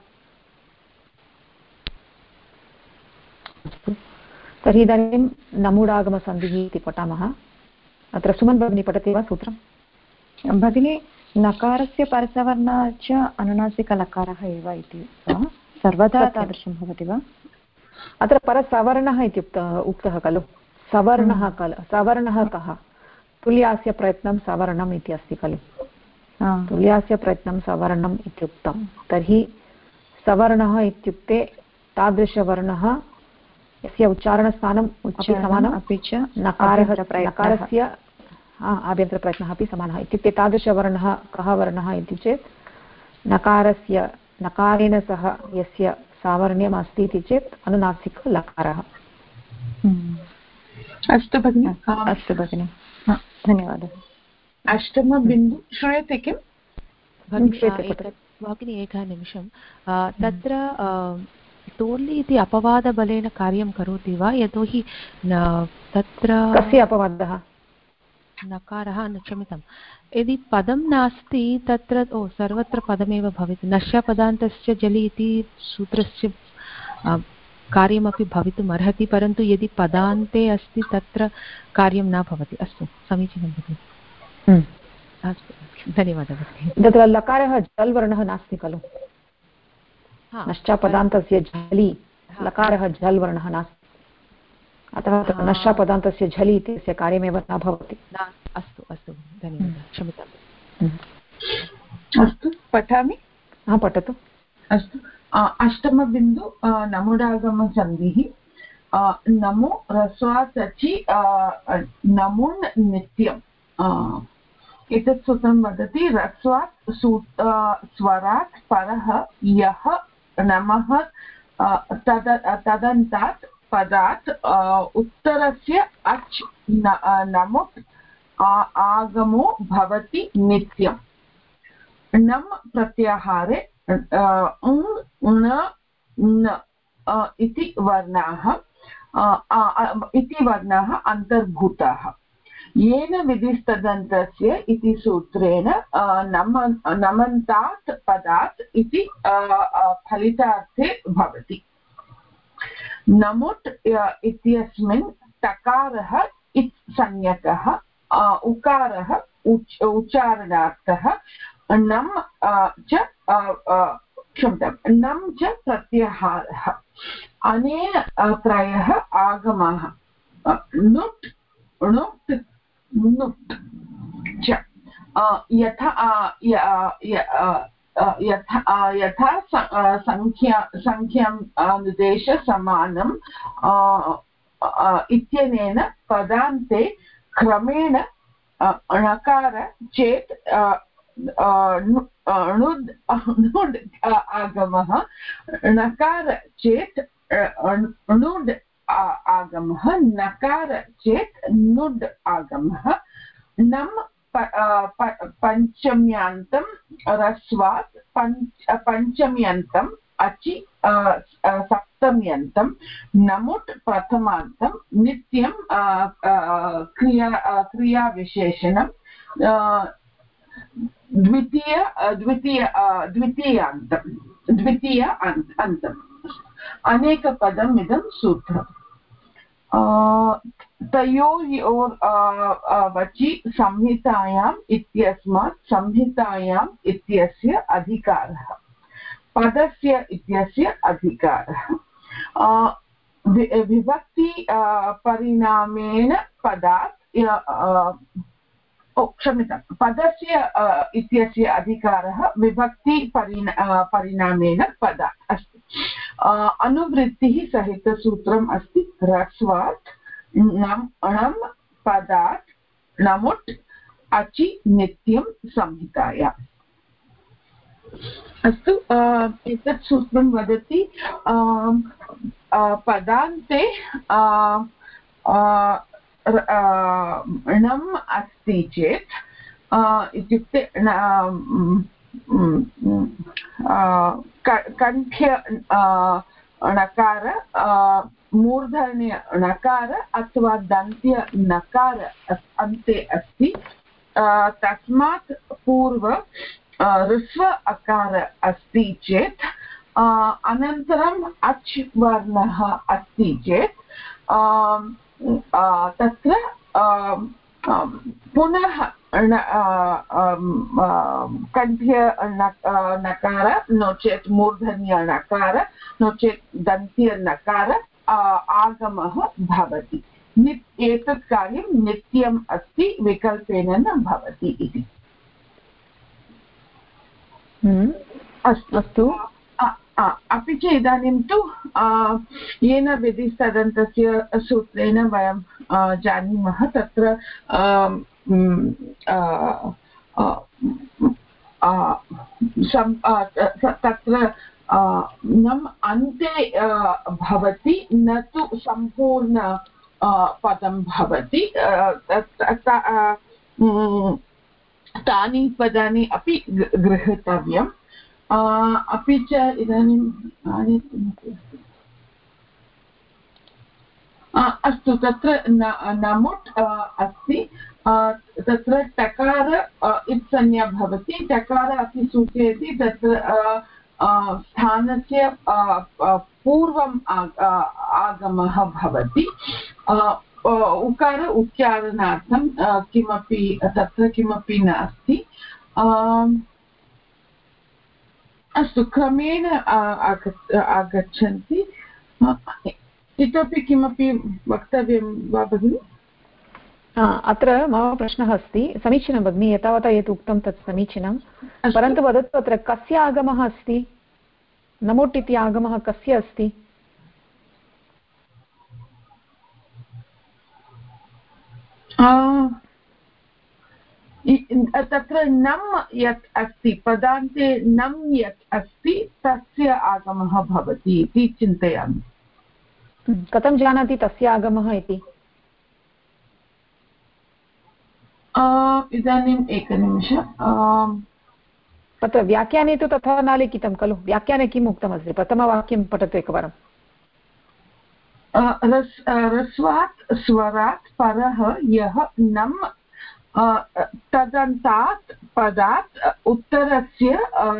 अस्तु, तर्हि इदानीं नमूडागमसन्धिः इति पठामः। अत्र सुमन् भगिनी पठति वा सूत्रं? भगिनी, नकारस्य परसवर्णः च अनुनासिकलकारः एव इति सर्वदा तादृशं भवति वा? अत्र परसवर्णः इति उक्तः खलु, सवर्णः सवर्णः कः? तुल्यास्य प्रयत्नं सवर्णम् इति अस्ति खलु, तुल्यास्य प्रयत्नं सवर्णम् इत्युक्तं। तर्हि सवर्णः इत्युक्ते तादृशवर्णः यस्य उच्चारणस्थानम् अपि समानम्, अपि च नकारस्य आभ्यन्तरप्रयत्नः अपि समानः। इत्युक्ते तादृशवर्णः कः वर्णः इति चेत् नकारस्य नकारेण सह यस्य सावर्ण्यम् अस्ति इति चेत् अनुनासिकलकारः। अस्तु भगिनि, अस्तु भगिनि, धन्यवादः। अष्टमबिन्दु श्रूयते किम्? भगिनि एकः निमिषं, तत्र तोल्लि इति अपवादबलेन कार्यं करोति वा? यतोहि तत्र कस्य अपवादः? नकारः, क्षम्यतां, यदि पदं नास्ति तत्र सर्वत्र पदमेव भवति, नश्यपदान्तस्य जलि इति सूत्रस्य कार्यमपि भवितुम् अर्हति, परन्तु यदि पदान्ते अस्ति तत्र कार्यं न भवति। अस्तु, समीचीनं भगिनि, अस्तु, धन्यवादः भगिनि। तत्र लकारः जल् वर्णः नास्ति खलु, नश्चापदान्तस्य झलि लकारः झल् वर्णः नास्ति, अतः नश्चापदान्तस्य झलि इत्यस्य कार्यमेव न भवति। अस्तु अस्तु, धन्यवादः, क्षम्यताम्। अस्तु पठामि। पठतु। अस्तु अष्टमबिन्दु नमुडागमसन्धिः नमो ह्रस्वात् अचि नमुन् नित्यम् एतत् सूत्रं वदति ह्रस्वात् स्वरात् परः यः नमः तदन्तात् पदात् उत्तरस्य अच् नमुट् आगमो भवति नित्यम्। नम् प्रत्याहारे न इति वर्णाः अन्तर्भूताः। येन विधिस्तदन्तस्य इति सूत्रेण नमन्तात् पदात् इति फलितार्थे भवति। नमुट् इत्यस्मिन् टकारः इत् संज्ञकः उकारः उच्चारणार्थः नम् च नम् च प्रत्याहारः। अनेन त्रयः आगमाः नुट् णुट् नुट् च यथा संख्यां निर्देश समानम् इत्यनेन पदान्ते क्रमेण णकार चेत् णुड् आगमः णकार चेत् णुड् आगमः नकार चेत् नुड् आगमः। नम् पञ्चम्यान्तं ह्रस्वात् पञ्चम्यन्तम् अचि सप्तम्यन्तं नमुट् प्रथमान्तं नित्यं क्रियाविशेषणं द्वितीय अन्तम् अनेकपदम् इदं सूत्रम्। तयोर् वचि संहितायाम् इत्यस्मात् संहितायाम् इत्यस्य अधिकारः पदस्य इत्यस्य अधिकारः विभक्ति परिणामेन पदात् क्षम्यतां पदस्य इत्यस्य अधिकारः विभक्ति परिणामेन पदात् अस्ति। अनुवृत्तिः सहितसूत्रम् अस्ति ह्रस्वात् णम् पदात् नमुट् अचि नित्यं संहितायाम्। अस्तु एतत् सूत्रं वदति पदान्ते णम् अस्ति चेत् इत्युक्ते कण्ठ्य णकार मूर्धन्य णकार अथवा दन्त्य नकार अन्ते अस्ति तस्मात् पूर्व ह्रस्व अकार अस्ति चेत् अनन्तरम् अच् वर्णः अस्ति चेत् तत्र पुनः कण्ठ्य नकार नो चेत् मूर्धन्य नकार नो चेत् दन्त्य नकार आगमः भवति। एतत् कार्यं नित्यम् अस्ति विकल्पेन न भवति इति। अस्तु अपि च इदानीं तु येन विधिस्तदन्तस्य सूत्रेण वयं जानीमः तत्र तत्र नम् अन्ते भवति न तु सम्पूर्ण पदं भवति। तानि पदानि अपि गृहीतव्यम्। अपि च इदानीम् अस्तु तत्र नमुट् अस्ति तत्र टकार इत्संज्ञा भवति टकार अपि सूचयति तत्र स्थानस्य पूर्वम् आगमः भवति। उकार उच्चारणार्थं किमपि तत्र किमपि नास्ति। अस्तु क्रमेण आगच्छन्ति। इतोपि किमपि वक्तव्यं वा भगिनि? अत्र मम प्रश्नः अस्ति समीचीनं भगिनि एतावता यत् उक्तं तत् समीचीनं परन्तु वदतु अत्र कस्य आगमः अस्ति नमुट् इति आगमः कस्य अस्ति तत्र नम् यत् अस्ति पदान्ते नम् यत् अस्ति तस्य आगमः भवति इति चिन्तयामि कथं जानाति तस्य आगमः इति इदानीम् एकनिमिषम् तत्र व्याख्याने तु तथा न लिखितं खलु व्याख्याने किम् उक्तमस्ति प्रथमवाक्यं पठतु एकवारं ह्रस्वात् स्वरात् परः यः नम् तदन्तात् पदात् उत्तरस्य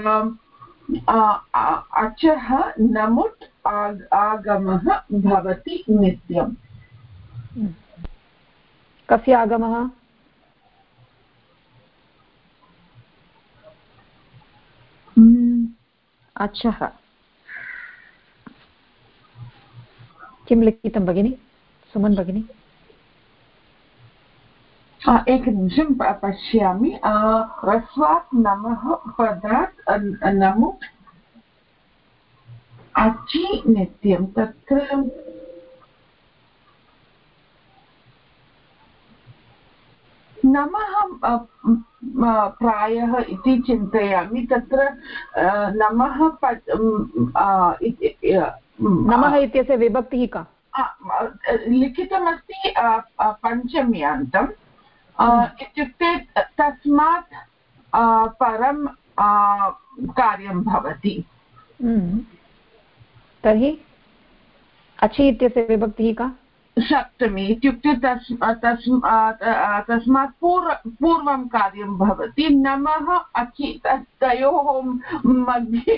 अचः नमुट् आगमः भवति नित्यम् कस्य आगमः अचः किं लिखितं भगिनि सुमन् भगिनि एकनिमिषं पश्यामि ह्रस्वात् नमः पदात् नमुट् अचि नित्यं तत्र नमः प्रायः इति चिन्तयामि तत्र नमः नमः इत्यस्य विभक्तिः का लिखितमस्ति पञ्चम्यान्तम् इत्युक्ते तस्मात् परं कार्यं भवति तर्हि अचि इत्यस्य विभक्तिः का सप्तमी इत्युक्ते तस्मात् पूर्वं कार्यं भवति नमः अचि तयोः मध्ये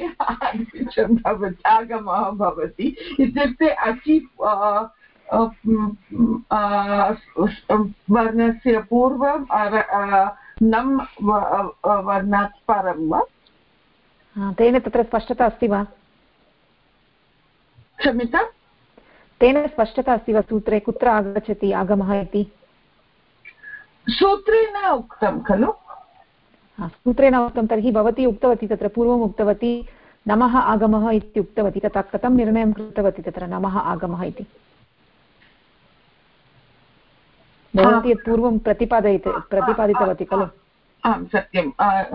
आगमः भवति इत्युक्ते अचि वर्णस्य पूर्वं नम् वर्णात् परं वा तेन तत्र स्पष्टता अस्ति वा क्षम्यतां तेन स्पष्टता अस्ति वा सूत्रे कुत्र आगच्छति आगमः इति सूत्रे न उक्तं खलु सूत्रे न उक्तं तर्हि भवती उक्तवती तत्र पूर्वम् उक्तवती नमः आगमः इति उक्तवती तथा कथं निर्णयं कृतवती तत्र नमः आगमः इति भवती यत् पूर्वं प्रतिपादितवती खलु आं सत्यं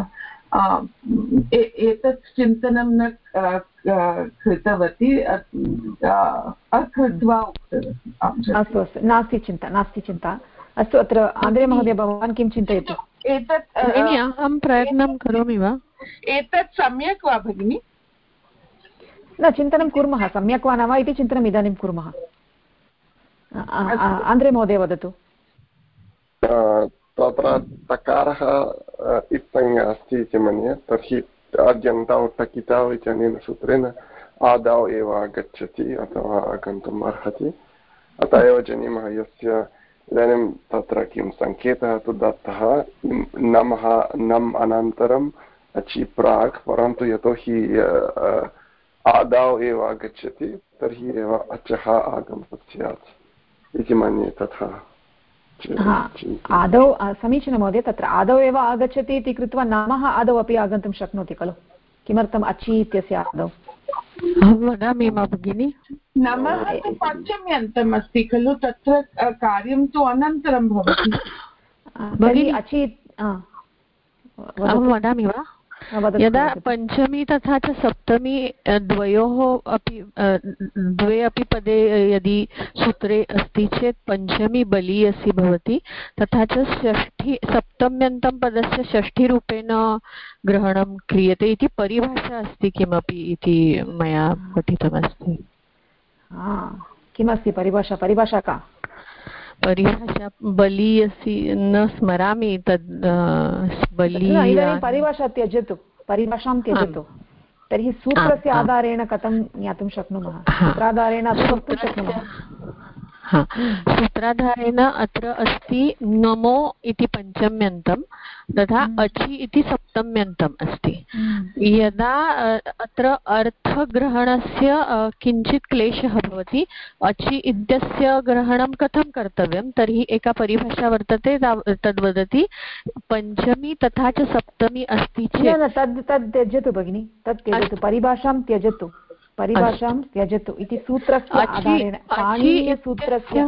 एतत् चिन्तनं न कृतवती अकृत्वा उक्तवती अस्तु अस्तु नास्ति चिन्ता अस्तु अत्र आन्द्रे महोदय भवान् किं चिन्तयति एतत् अहं प्रयत्नं करोमि वा एतत् सम्यक् वा भगिनि न चिन्तनं कुर्मः सम्यक् वा न वा इति चिन्तनम् इदानीं कुर्मः आन्द्रे महोदय वदतु तत्र तकारः इत्संज्ञा अस्ति इति मन्ये तर्हि आद्यन्ताौ टकिताौ इत्यनेन सूत्रेण आदौ एव आगच्छति अथवा आगन्तुम् अर्हति अतः एव जानीमः यस्य इदानीं तत्र किं सङ्केतः तु दत्तः नम् अनन्तरम् अचि प्राक् परन्तु यतोहि आदौ एव आगच्छति तर्हि एव अचः आगमः स्यात् इति मन्ये तथा आदौ समीचीनं महोदय तत्र आदौ एव आगच्छति इति कृत्वा नामः आदौ अपि आगन्तुं शक्नोति खलु किमर्थम् अचि इत्यस्य आदौ वदामि वा भगिनि नमः तु पञ्चम्यन्तम् अस्ति खलु तत्र कार्यं तु अनन्तरं भवति भगिनि अचि वदामि वा यदा पञ्चमी तथा च सप्तमी द्वे अपि पदे यदि सूत्रे अस्ति चेत् पञ्चमी बलीयसी भवति तथा च षष्ठी सप्तम्यन्तं पदस्य षष्ठीरूपेण ग्रहणं क्रियते इति परिभाषा अस्ति किमपि इति मया पठितमस्ति किमस्ति परिभाषा का परिभाषा बलीयसी न स्मरामि तद् इदानीं परिभाषा त्यजतु परिभाषां त्यजतु तर्हि सूत्रस्य आधारेण कथं ज्ञातुं शक्नुमः सूत्राधारेण अपि वक्तुं शक्नुमः सूत्राधारेण अत्र अस्ति नमो इति पञ्चम्यन्तं तथा अचि इति सप्तम्यन्तम् अस्ति। यदा अत्र अर्थग्रहणस्य किञ्चित् क्लेशः भवति, अचि इत्यस्य ग्रहणं कथं कर्तव्यं, तर्हि एका परिभाषा वर्तते, तद्वदति पञ्चमी तथा च सप्तमी अस्ति चेत् तद् त्यजतु भगिनि, तत् त्यजतु, परिभाषां त्यजतु, परिभाषां त्यजतु इति सूत्रस्य आधारेण पाणिनीयसूत्रस्य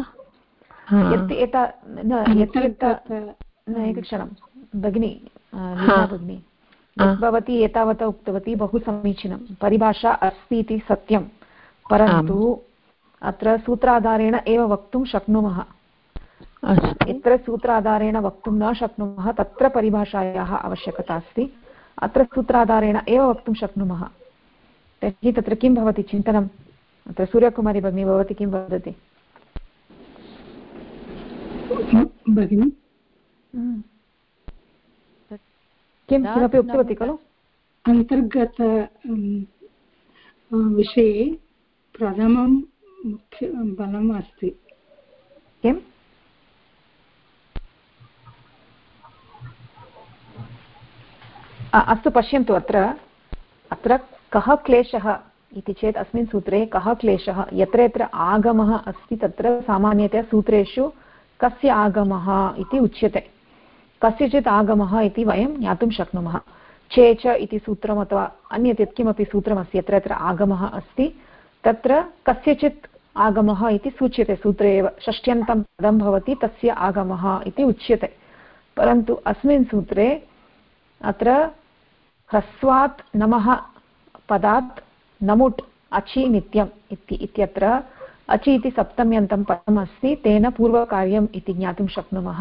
एकक्षणं भगिनि भगिनि भवती एतावता उक्तवती, बहु समीचीनं, परिभाषा अस्ति इति सत्यं, परन्तु अत्र सूत्राधारेण एव वक्तुं शक्नुमः। यत्र सूत्राधारेण वक्तुं न शक्नुमः तत्र परिभाषायाः आवश्यकता अस्ति, अत्र सूत्राधारेण एव वक्तुं शक्नुमः। तर्हि तत्र किं भवति चिन्तनम्? अत्र सूर्यकुमारी भगिनी भवती किं वदति भगिनि? किमपि उक्तवती खलु? अन्तर्गत विषये प्रथमं मुख्य बलम् अस्ति। किम्? अस्तु पश्यन्तु, अत्र कः क्लेशः इति चेत् अस्मिन् सूत्रे कः क्लेशः, यत्र यत्र आगमः अस्ति तत्र सामान्यतया सूत्रेषु कस्य आगमः इति उच्यते। कस्यचित् आगमः इति वयं ज्ञातुं शक्नुमः। चे च इति सूत्रम् अथवा अन्यत् यत्किमपि सूत्रमस्ति, यत्र यत्र आगमः अस्ति तत्र कस्यचित् आगमः इति सूच्यते सूत्रे एव। षष्ट्यन्तं पदं भवति तस्य आगमः इति उच्यते। परन्तु अस्मिन् सूत्रे अत्र ह्रस्वात् नमः पदात् नमुट् अचि नित्यम् इत्यत्र अचि इति सप्तम्यन्तं पदम् अस्ति, तेन पूर्वकार्यम् इति ज्ञातुं शक्नुमः।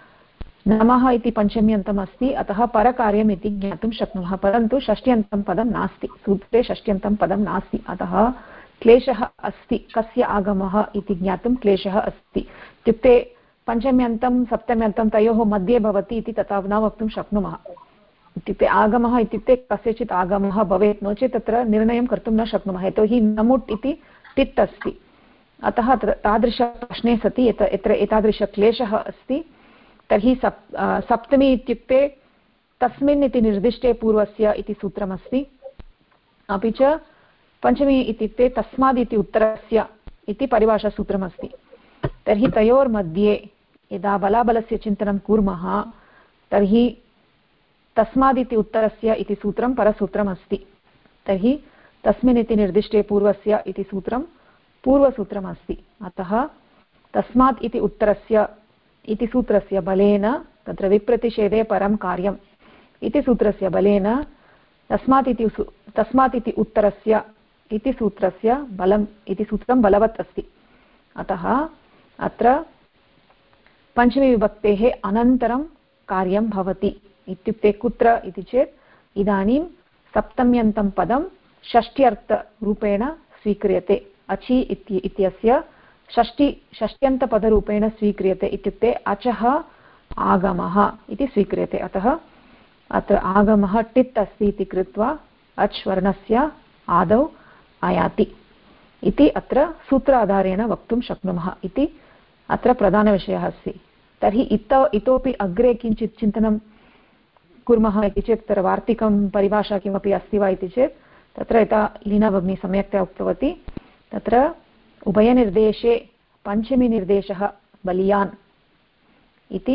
नमः इति पञ्चम्यन्तम् अस्ति, अतः परकार्यम् इति ज्ञातुं शक्नुमः। परन्तु षष्ट्यन्तं पदं नास्ति, सूत्रे षष्ट्यन्तं पदं नास्ति, अतः क्लेशः अस्ति। कस्य आगमः इति ज्ञातुं क्लेशः अस्ति, इत्युक्ते पञ्चम्यन्तं सप्तम्यन्तं तयोः मध्ये भवति इति तथा न वक्तुं शक्नुमः। इत्युक्ते आगमः इत्युक्ते कस्यचित् आगमः भवेत्, नो चेत् तत्र निर्णयं कर्तुं न शक्नुमः, यतोहि नमुट् इति टित् अस्ति। अतः तादृशप्रश्ने सति यत्र एतादृशक्लेशः अस्ति तर्हि सप्तमी इत्युक्ते तस्मिन् इति निर्दिष्टे पूर्वस्य इति सूत्रमस्ति, अपि च पञ्चमी इत्युक्ते तस्माद् इति उत्तरस्य इति परिभाषासूत्रमस्ति। तर्हि तयोर्मध्ये यदा बलाबलस्य चिन्तनं कुर्मः तर्हि तस्माद् इति उत्तरस्य इति सूत्रं परसूत्रमस्ति। तर्हि तस्मिन् इति निर्दिष्टे पूर्वस्य इति सूत्रं पूर्वसूत्रमस्ति। अतः तस्मात् इति उत्तरस्य इति सूत्रस्य बलेन तत्र विप्रतिषेधे परं कार्यम् इति सूत्रस्य बलेन तस्मात् इति उत्तरस्य इति सूत्रस्य बलम् इति सूत्रं बलवत् अस्ति। अतः अत्र पञ्चमीविभक्तेः अनन्तरं कार्यं भवति। इत्युक्ते कुत्र इति चेत् इदानीं सप्तम्यन्तं पदं षष्ट्यर्थरूपेण स्वीक्रियते। अचि इत्यस्य षष्ट्यन्तपदरूपेण स्वीक्रियते, इत्युक्ते अचः आगमः इति स्वीक्रियते। अतः अत्र आगमः टित् अस्ति इति कृत्वा अच् वर्णस्य आदौ आयाति इति अत्र सूत्राधारेण वक्तुं शक्नुमः इति अत्र प्रधानविषयः अस्ति। तर्हि इतोपि अग्रे किञ्चित् चिन्तनं कुर्मः इति चेत् तत्र वार्तिकं परिभाषा किमपि अस्ति वा इति चेत् तत्र यथा लीना भगिनी सम्यक्तया उक्तवती, तत्र उभयनिर्देशे पञ्चमीनिर्देशः बलीयान् इति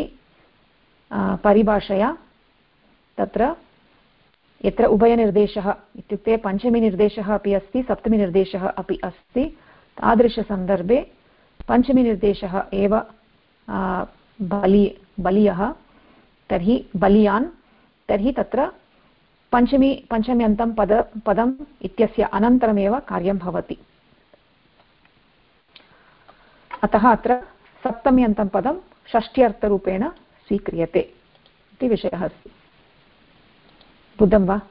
परिभाषया तत्र यत्र उभयनिर्देशः इत्युक्ते पञ्चमीनिर्देशः अपि अस्ति सप्तमीनिर्देशः अपि अस्ति, तादृशसन्दर्भे पञ्चमीनिर्देशः एव बलीयः, तर्हि बलीयान्, तर्हि तत्र पञ्चम्यन्तं पदम् इत्यस्य अनन्तरमेव कार्यं भवति। अतः अत्र सप्तम्यन्तं पदं षष्ट्यर्थरूपेण स्वीक्रियते इति विषयः अस्ति। बुद्धं वा?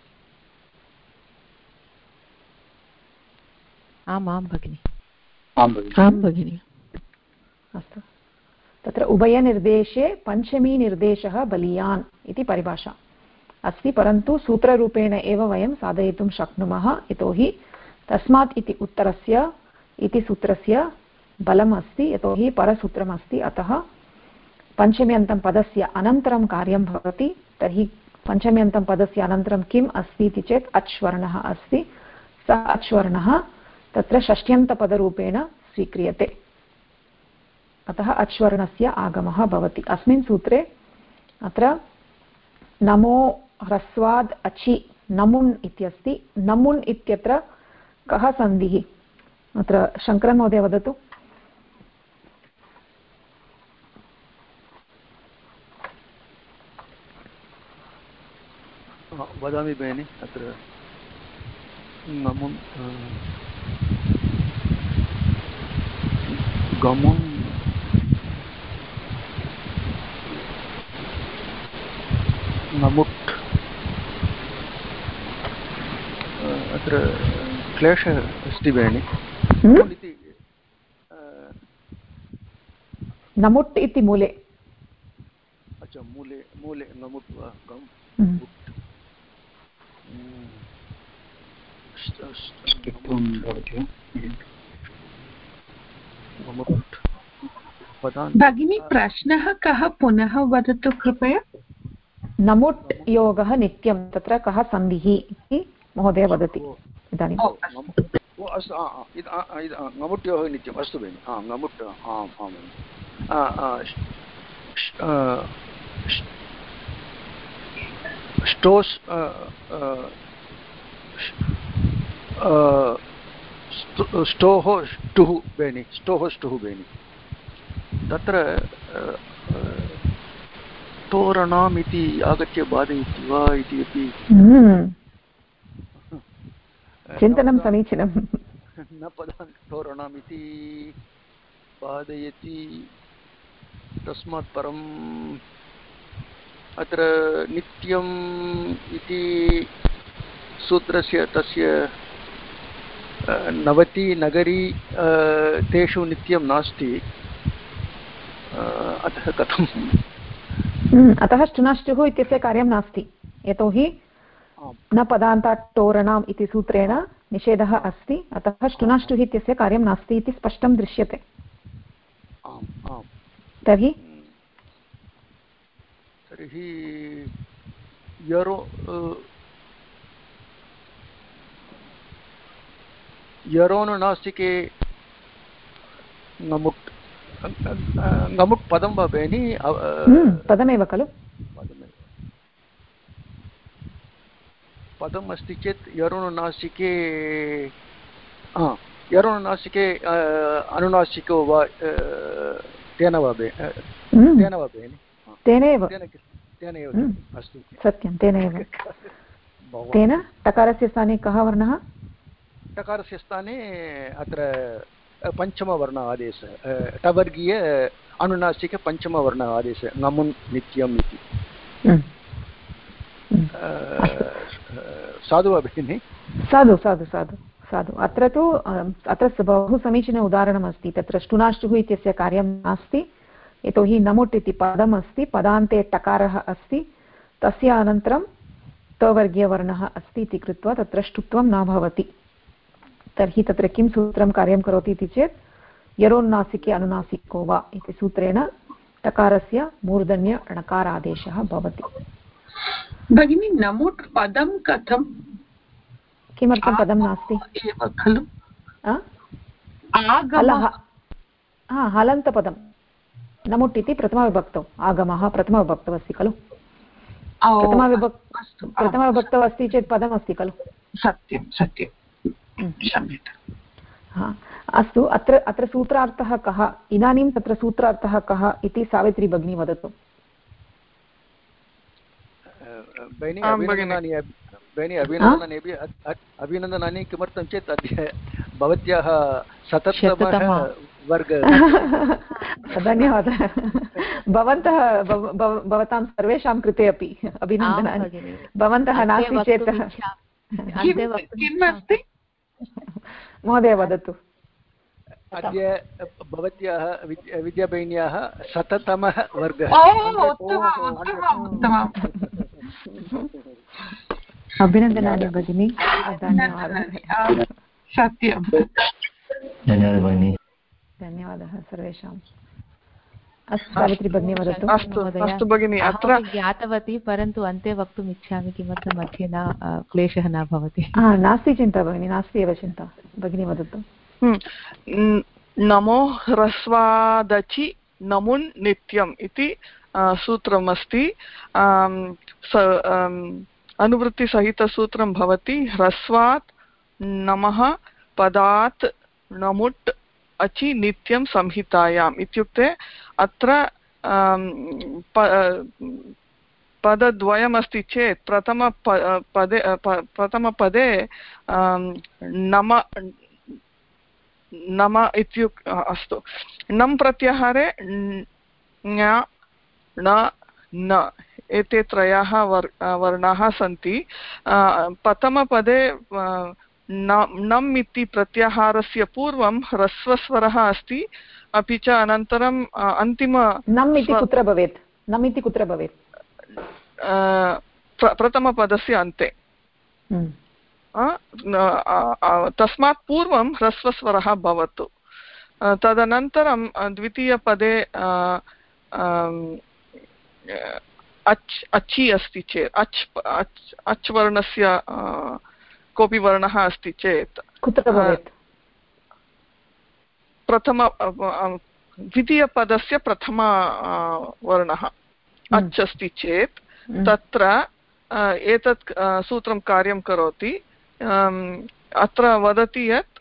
आम् भगिनि। आं भगिनि। अस्तु, तत्र उभयनिर्देशे पञ्चमीनिर्देशः बलीयान् इति परिभाषा अस्ति, परन्तु सूत्ररूपेण एव वयं साधयितुं शक्नुमः, यतोहि तस्मात् इति उत्तरस्य इति सूत्रस्य बलम् अस्ति, यतोहि परसूत्रमस्ति, अतः पञ्चम्यन्तं पदस्य अनन्तरं कार्यं भवति। तर्हि पञ्चम्यन्तं पदस्य अनन्तरं किम् अस्ति इति चेत् अच् वर्णः अस्ति। सः अच् वर्णः तत्र षष्ट्यन्तपदरूपेण स्वीक्रियते, अतः अच् वर्णस्य आगमः भवति। अस्मिन् सूत्रे अत्र नमो ह्रस्वाद् अचि नमुन् इत्यस्ति। नमुन् इत्यत्र कः सन्धिः? अत्र शङ्करन् महोदय वदतु। वदामि भगिनि। अत्र नमुन् गमुन् नमुट् अत्र क्लेशः अस्ति भगिनि। नमुट् इति मूले। अच्छा, मूले मूले नमुट् वा भगिनी, प्रश्नः कः? पुनः वदतु कृपया। नमुट् योगः नित्यं, तत्र कः सन्धिः इति महोदय वदति इदानीं। नमुट् योगः नित्यम्, अस्तु भगिनि। नमुट्, आम् स्टोस् स्टोः स्टुः बेनि, स्टोः स्टुः बेनि। तत्र तोरणाम् इति आगत्य बाधयति वा इति अपि चिन्तनं समीचीनं। न पदान् तोरणाम् इति बाधयति, तस्मात् परम् अत्र नित्यम् इति सूत्रस्य तस्य 90 नगरी तेषु नित्यं नास्ति, अतः कथम्? अतः ष्टुनाष्टुः इत्यस्य कार्यं नास्ति, यतोहि न पदान्तात् तोरणाम् इति सूत्रेण निषेधः अस्ति, अतः ष्टुनाष्टुः इत्यस्य कार्यं नास्ति इति स्पष्टं दृश्यते। तर्हि यरोनुनासिके ngमुट् ngमुट् पदं वा भगिनि? पदमेव खलु? पदम् अस्ति चेत् यरोनुनासिके यरोनुनासिके अनुनासिको वा तेन वा भगिनि? तेनैव, अस्तु सत्यं, तेनैव। तेन टकारस्य स्थाने कः वर्णः? टकारस्य स्थाने अत्र पञ्चमवर्ण आदेशः, टवर्गीय अनुनासिक पञ्चमवर्ण आदेशः, ngमुन् नित्यम् इति। साधु वा भगिनि? साधु साधु साधु साधु। अत्र तु अत्र बहु समीचीन उदाहरणमस्ति। तत्र ष्टुनाष्टुः इत्यस्य कार्यं नास्ति, यतोहि नमुट् इति पदम् अस्ति, पदान्ते टकारः अस्ति, तस्य अनन्तरं तवर्गीयवर्णः अस्ति इति कृत्वा तत्र ष्टुत्वं न भवति। तर्हि तत्र किं सूत्रं कार्यं करोति इति चेत् यरोन्नासिके अनुनासिको वा इति सूत्रेण टकारस्य मूर्धन्य णकारादेशः भवति। भगिनी, नमुट् पदं कथं? किमर्थं पदं नास्ति? खलु हलन्तपदं नमुट् इति प्रथमविभक्तौ, आगमः प्रथमविभक्तौ अस्ति खलु? प्रथमविभक्तौ अस्ति चेत् पदमस्ति खलु? सत्यं सत्यं, क्षम्यताम्। अस्तु, अत्र सूत्रार्थः कः? इदानीं तत्र सूत्रार्थः कः इति सावित्री भगिनी वदतु। अभिनन्दनानि। किमर्थं चेत् अद्य भवत्याः 100तमः वर्ग। धन्यवादः। भवतां सर्वेषां कृते अपि अभिनन्दनानि। भवन्तः नास्ति चेत् किमस्ति महोदय वदतु। अद्य भवत्याः विद्याभगिन्याः 100तमः वर्गः। अभिनन्दनानि भगिनी, धन्यवादः। सत्यं, धन्यवादः भगिनी। धन्यवादः सर्वेषाम्। अस्तु सावित्री भगिनी वदतु। अस्तु भगिनि, अत्र ज्ञातवती परन्तु अन्ते वक्तुम् इच्छामि, किमर्थं मध्ये न क्लेशः न भवति। नास्ति चिन्ता भगिनी, नास्ति एव चिन्ता। भगिनी वदतु। नमो ह्रस्वादचि नमुन् नित्यम् इति सूत्रमस्ति। अनुवृत्तिसहितसूत्रं भवति ह्रस्वात् नमः पदात् नमुट् अचि नित्यं संहितायाम्। इत्युक्ते अत्र पदद्वयमस्ति चेत् प्रथमपदे नम अस्तु, नम् प्रत्याहारे ङ न एते त्रयः वर्णाः सन्ति। प्रथमपदे नम् इति प्रत्याहारस्य पूर्वं ह्रस्वस्वरः अस्ति, अपि च अनन्तरम् अन्तिम नम् इति कुत्र भवेत्? नम् इति कुत्र भवेत्? प्रथमपदस्य अन्ते। तस्मात् पूर्वं ह्रस्वस्वरः भवतु। तदनन्तरं द्वितीयपदे अचि अस्ति चेत् अच् वर्णस्य कोऽपि वर्णः अस्ति चेत् कुत्र भवेत्? द्वितीयपदस्य प्रथम वर्णः अच् अस्ति चेत् तत्र एतत् सूत्रं कार्यं करोति। अत्र वदति यत्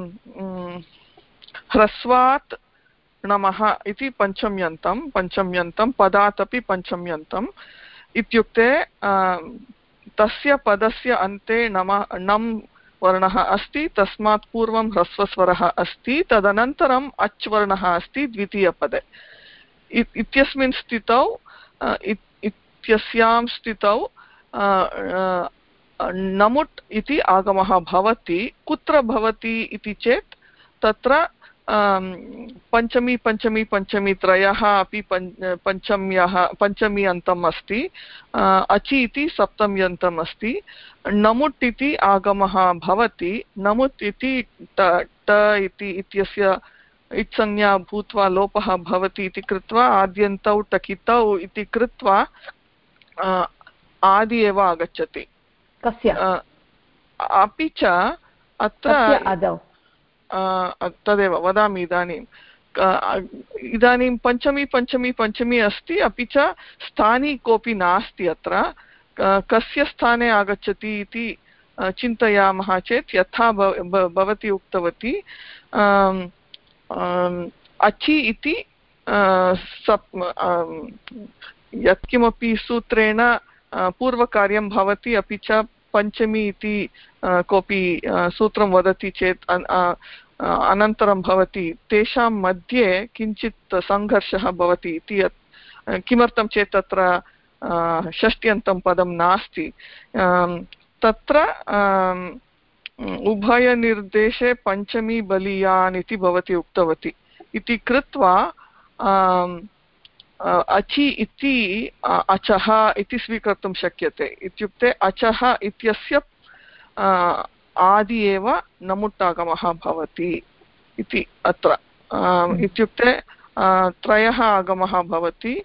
ह्रस्वात् नमः इति पञ्चम्यन्तं पदात् अपि पञ्चम्यन्तम्। इत्युक्ते तस्य पदस्य अन्ते नम् वर्णः अस्ति, तस्मात् पूर्वं ह्रस्वस्वरः अस्ति, तदनन्तरम् अच् वर्णः अस्ति द्वितीयपदे। इत्यस्यां स्थितौ नमुट् इति आगमः भवति। कुत्र भवति इति चेत् तत्र पञ्चमी त्रयः अपि पञ्चमी अन्तम् अस्ति, अचि इति सप्तम्यन्तम् अस्ति, नमुट् इति आगमः भवति। नमुट् इति ट इति इत्यस्य इत्संज्ञा भूत्वा लोपः भवति इति कृत्वा आद्यन्तौ टकितौ इति कृत्वा आदि एव आगच्छति। कस्य? अपि च अत्र तदेव वदामि इदानीम्। इदानीं पञ्चमी अस्ति, अपि च स्थानी कोऽपि नास्ति। अत्र कस्य स्थाने आगच्छति इति चिन्तयामः चेत् यथा भवती उक्तवती अचि इति यत्किमपि सूत्रेण पूर्वकार्यं भवति, अपि च पञ्चमी इति कोऽपि सूत्रं वदति चेत् अनन्तरं भवति, तेषां मध्ये किञ्चित् सङ्घर्षः भवति इति। किमर्थं चेत् तत्र षष्ट्यन्तं पदं नास्ति। तत्र उभयनिर्देशे पञ्चमी बलीयान् इति भवती उक्तवती इति कृत्वा अचि इति अचः इति स्वीकर्तुं शक्यते। इत्युक्ते अचः इत्यस्य आदि एव नमुट्टागमः भवति इति अत्र। इत्युक्ते त्रयः आगमः भवति,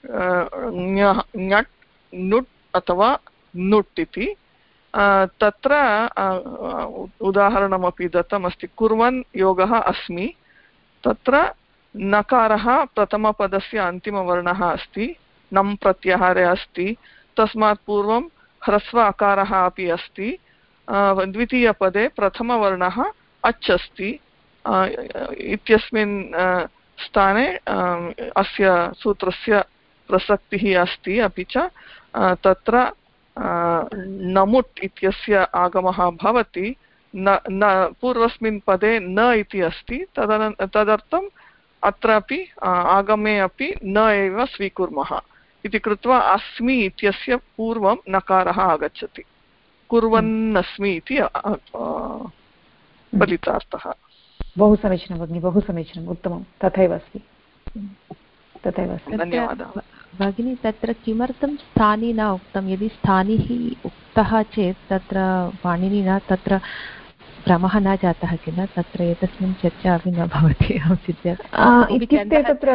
ञट् नुट् अथवा नुट् इति। तत्र उदाहरणमपि दत्तमस्ति। कुर्वन् योगः अस्मि, तत्र नकारः प्रथमपदस्य अन्तिमवर्णः अस्ति, नम् प्रत्याहारे अस्ति, तस्मात् पूर्वं ह्रस्व अकारः अपि अस्ति। द्वितीयपदे प्रथमवर्णः अच् अस्ति। इत्यस्मिन् स्थाने अस्य सूत्रस्य प्रसक्तिः अस्ति। अपि च तत्र नमुट् इत्यस्य आगमः भवति। न पूर्वस्मिन् पदे न इति अस्ति, तदर्थम् अत्रापि आगमे अपि न एव स्वीकुर्मः इति कृत्वा अस्मि इत्यस्य पूर्वं नकारः आगच्छति। कुर्वन्नस्मि इति फलितार्थः। बहु समीचीनं भगिनि, बहु समीचीनम्, उत्तमं। तथैव अस्ति, तथैव अस्ति। धन्यवादः भगिनी। तत्र किमर्थं स्थानी न उक्तं? यदि स्थानिः उक्तः चेत् तत्र पाणिनिना तत्र भ्रमः न जातः किल तत्र एतस्मिन् चर्चा अपि न भवति अहं इत्युक्ते तत्र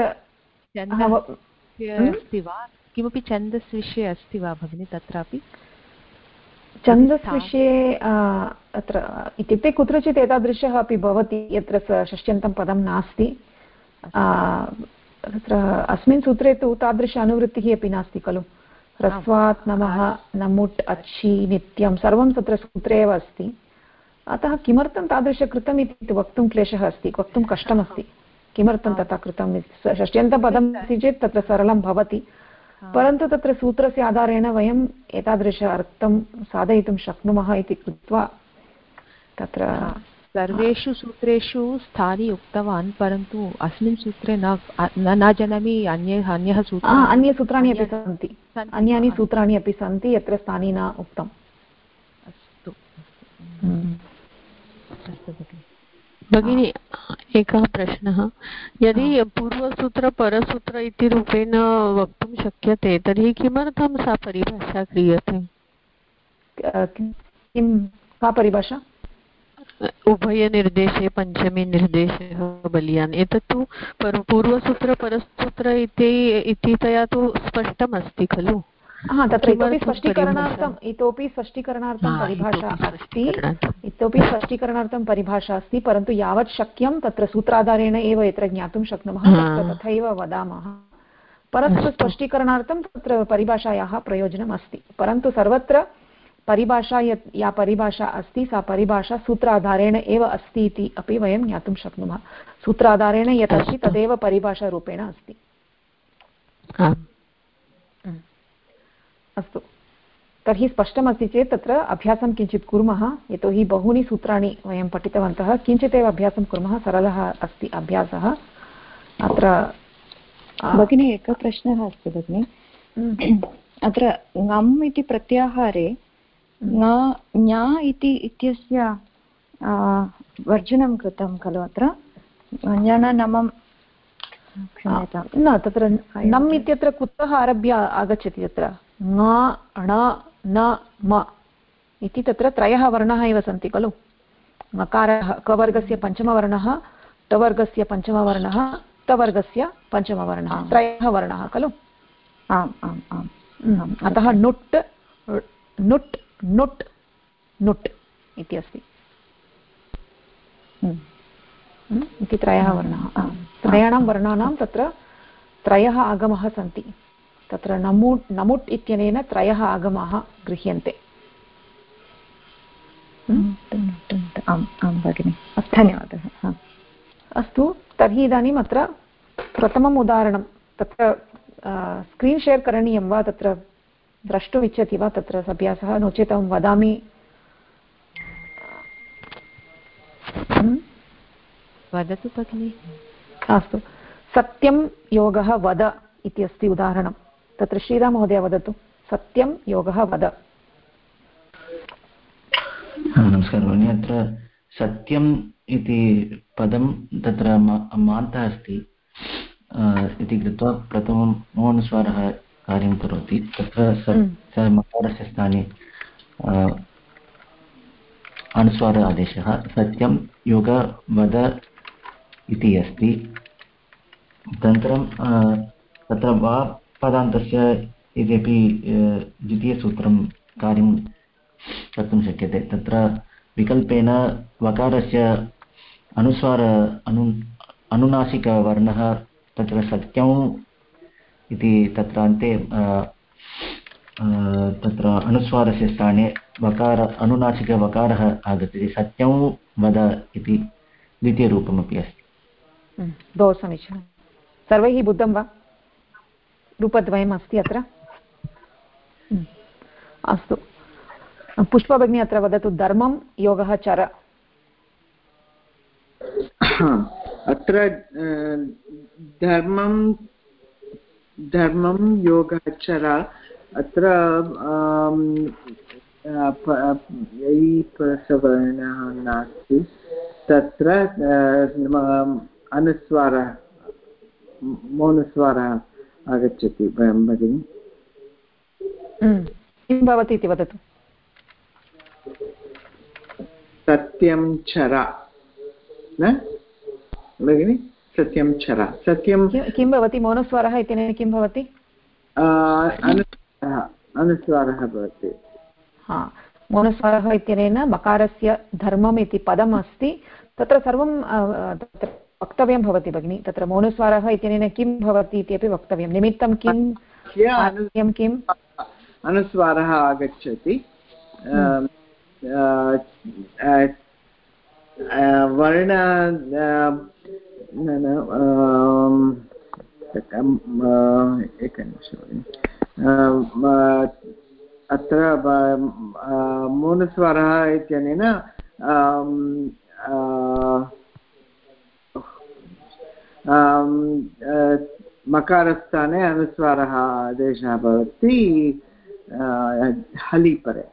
अस्ति वा किमपि छन्दस् विषये अस्ति वा भगिनि तत्रापि छन्दस् विषये अत्र इत्युक्ते कुत्रचित् एतादृशः अपि भवति यत्र षष्ट्यन्तं पदं नास्ति तत्र अस्मिन् सूत्रे तु तादृश अनुवृत्तिः अपि नास्ति खलु ह्रस्वात् नमः नमुट् अच्छि नित्यं सर्वं तत्र सूत्रे एव अस्ति अतः किमर्थं तादृश कृतम् इति वक्तुं क्लेशः अस्ति वक्तुं कष्टमस्ति किमर्थं तथा कृतं षष्ट्यन्तपदम् अस्ति चेत् तत्र सरलं भवति परन्तु तत्र सूत्रस्य आधारेण वयम् एतादृश अर्थं साधयितुं शक्नुमः इति कृत्वा तत्र सर्वेषु सूत्रेषु स्थानि उक्तवान् परन्तु अस्मिन् सूत्रे न जानामि अन्ये सूत्राणि अपि सन्ति अन्यानि सूत्राणि अपि सन्ति यत्र स्थानि न उक्तम् अस्तु भगिनी एकः प्रश्नः यदि पूर्वसूत्र परसूत्र इति रूपेण वक्तुं शक्यते तर्हि किमर्थं सा परिभाषा क्रियते किं का परिभाषा उभयनिर्देशे पञ्चमी निर्देशः बलीयान् एतत्तु पूर्वसूत्र परसूत्र इत्यतया तु स्पष्टमस्ति खलु तत्र इतोपि स्पष्टीकरणार्थं परिभाषा अस्ति परन्तु यावत् शक्यं तत्र सूत्राधारेण एव यत्र ज्ञातुं शक्नुमः तथैव वदामः परन्तु स्पष्टीकरणार्थं तत्र परिभाषायाः प्रयोजनम् अस्ति परन्तु सर्वत्र परिभाषा या परिभाषा अस्ति सा परिभाषा सूत्राधारेण एव अस्ति इति अपि वयं ज्ञातुं शक्नुमः सूत्राधारेण यत् अस्ति तदेव परिभाषारूपेण अस्ति अस्तु तर्हि स्पष्टमस्ति चेत् तत्र अभ्यासं किञ्चित् कुर्मः यतोहि बहूनि सूत्राणि वयं पठितवन्तः किञ्चिदेव अभ्यासं कुर्मः सरलः अस्ति अभ्यासः अत्र भगिनी एकः प्रश्नः अस्ति भगिनि अत्र ङम् इति प्रत्याहारे ञा इत्यस्य वर्जनं कृतं खलु अत्र नमं न तत्र नम् इत्यत्र कुतः आरभ्य आगच्छति तत्र ङ ण न म इति तत्र त्रयः वर्णाः एव सन्ति खलु मकारः कवर्गस्य पञ्चमवर्णः टवर्गस्य पञ्चमवर्णः तवर्गस्य पञ्चमवर्णः त्रयः वर्णाः खलु आम् आम् आम् अतः नुट् नुट् नुट् नुट् इति अस्ति इति त्रयः वर्णाः त्रयाणां वर्णानां तत्र त्रयः आगमः सन्ति तत्र नमुट् इत्यनेन त्रयः आगमाः गृह्यन्ते आम् आं भगिनि धन्यवादः अस्तु तर्हि इदानीम् अत्र प्रथमम् उदाहरणं तत्र स्क्रीन् शेर् करणीयं वा तत्र द्रष्टुम् इच्छति वा तत्र अभ्यासः नो चेत् अहं वदामि वदतु भगिनि अस्तु सत्यं योगः वद इति अस्ति उदाहरणं तत्र श्रीराममहोदय वदतु सत्यं योगः वद नमस्कारः भगिनि अत्र सत्यम् इति पदं तत्र मान्तः अस्ति इति कृत्वा प्रथमं मोनुस्वारः कार्यं करोति तत्र मकारस्य स्थाने अनुस्वार आदेशः सत्यं योग वद इति अस्ति तदनन्तरं तत्र वा पदान्तस्य इत्यपि द्वितीयसूत्रं कार्यं कर्तुं शक्यते तत्र विकल्पेन वकारस्य अनुस्वार अनुनासिकवर्णः तत्र सत्यम् इति तत्र अन्ते तत्र अनुस्वारस्य स्थाने वकार अनुनासिकवकारः आगच्छति सत्यं वद इति द्वितीयरूपमपि अस्ति बहु समीचीनं सर्वैः बुद्धं वा रूपद्वयम् अस्ति अत्र अस्तु पुष्पा भगिनी अत्र वदतु धर्मं योगः चर अत्र धर्मं योगः चर अत्र परसवर्णः नास्ति तत्र अनुस्वारः मौनस्वारः आगच्छति भगिनि किं भवति इति वदतु सत्यं चर न भगिनि सत्यं चर सत्यं किं भवति मौनस्वरः इत्यनेन किं भवति अनुस्वारः भवति हा मौनस्वरः इत्यनेन मकारस्य धर्मम् इति पदम् अस्ति तत्र सर्वं तत्र वक्तव्यं भवति भगिनि तत्र मौनस्वरः इत्यनेन किं भवति इत्यपि वक्तव्यं निमित्तं किम् किम् अनुस्वारः आगच्छति वर्ण एकनिमिषम् अत्र मौनस्वरः इत्यनेन मकारस्थाने अनुस्वारः आदेशः भवति हलिपरे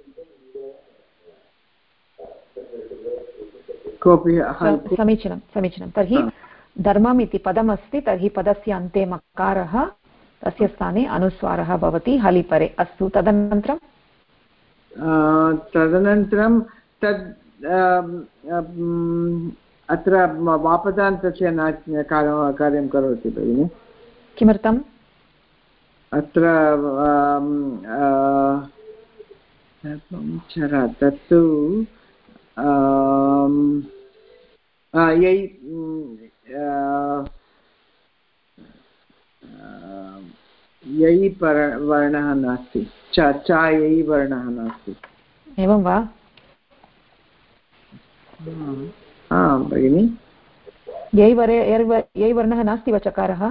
कोऽपि समीचीनं तर्हि धर्मम् इति पदमस्ति तर्हि पदस्य अन्ते मकारः तस्य स्थाने अनुस्वारः भवति हलिपरे अस्तु तदनन्तरं तद् अत्र वापदान्तस्य कार्यं करोति भगिनि किमर्थम् अत्र तत्तु यै वर्णः नास्ति च यै वर्णः नास्ति एवं वा भगिनि यै वर्णः नास्ति वा चकारः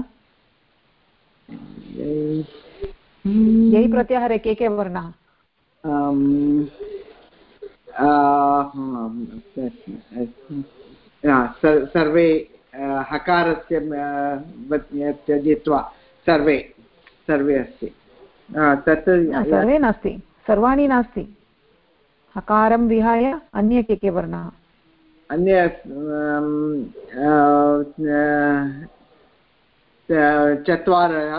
यै प्रत्याहारे के वर्णाः सर्वे हकारस्य त्यजित्वा सर्वे अस्ति तत् सर्वे नास्ति सर्वाणि नास्ति हकारं विहाय अन्ये के वर्णाः अन्य चत्वारः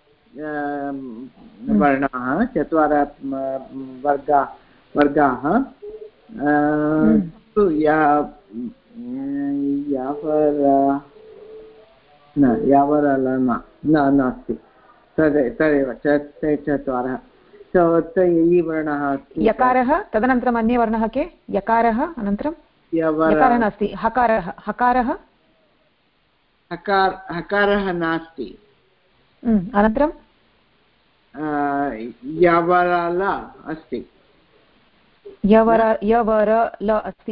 वर्णाः चत्वारः वर्गाः नास्ति तदेव चत्वारः वर्णः यकारः तदनन्तरम् अन्ये वर्णः के यकारः अनन्तरं यकारः नास्ति हकारः नास्ति अनन्तरं यवरल अस्ति यवरल अस्ति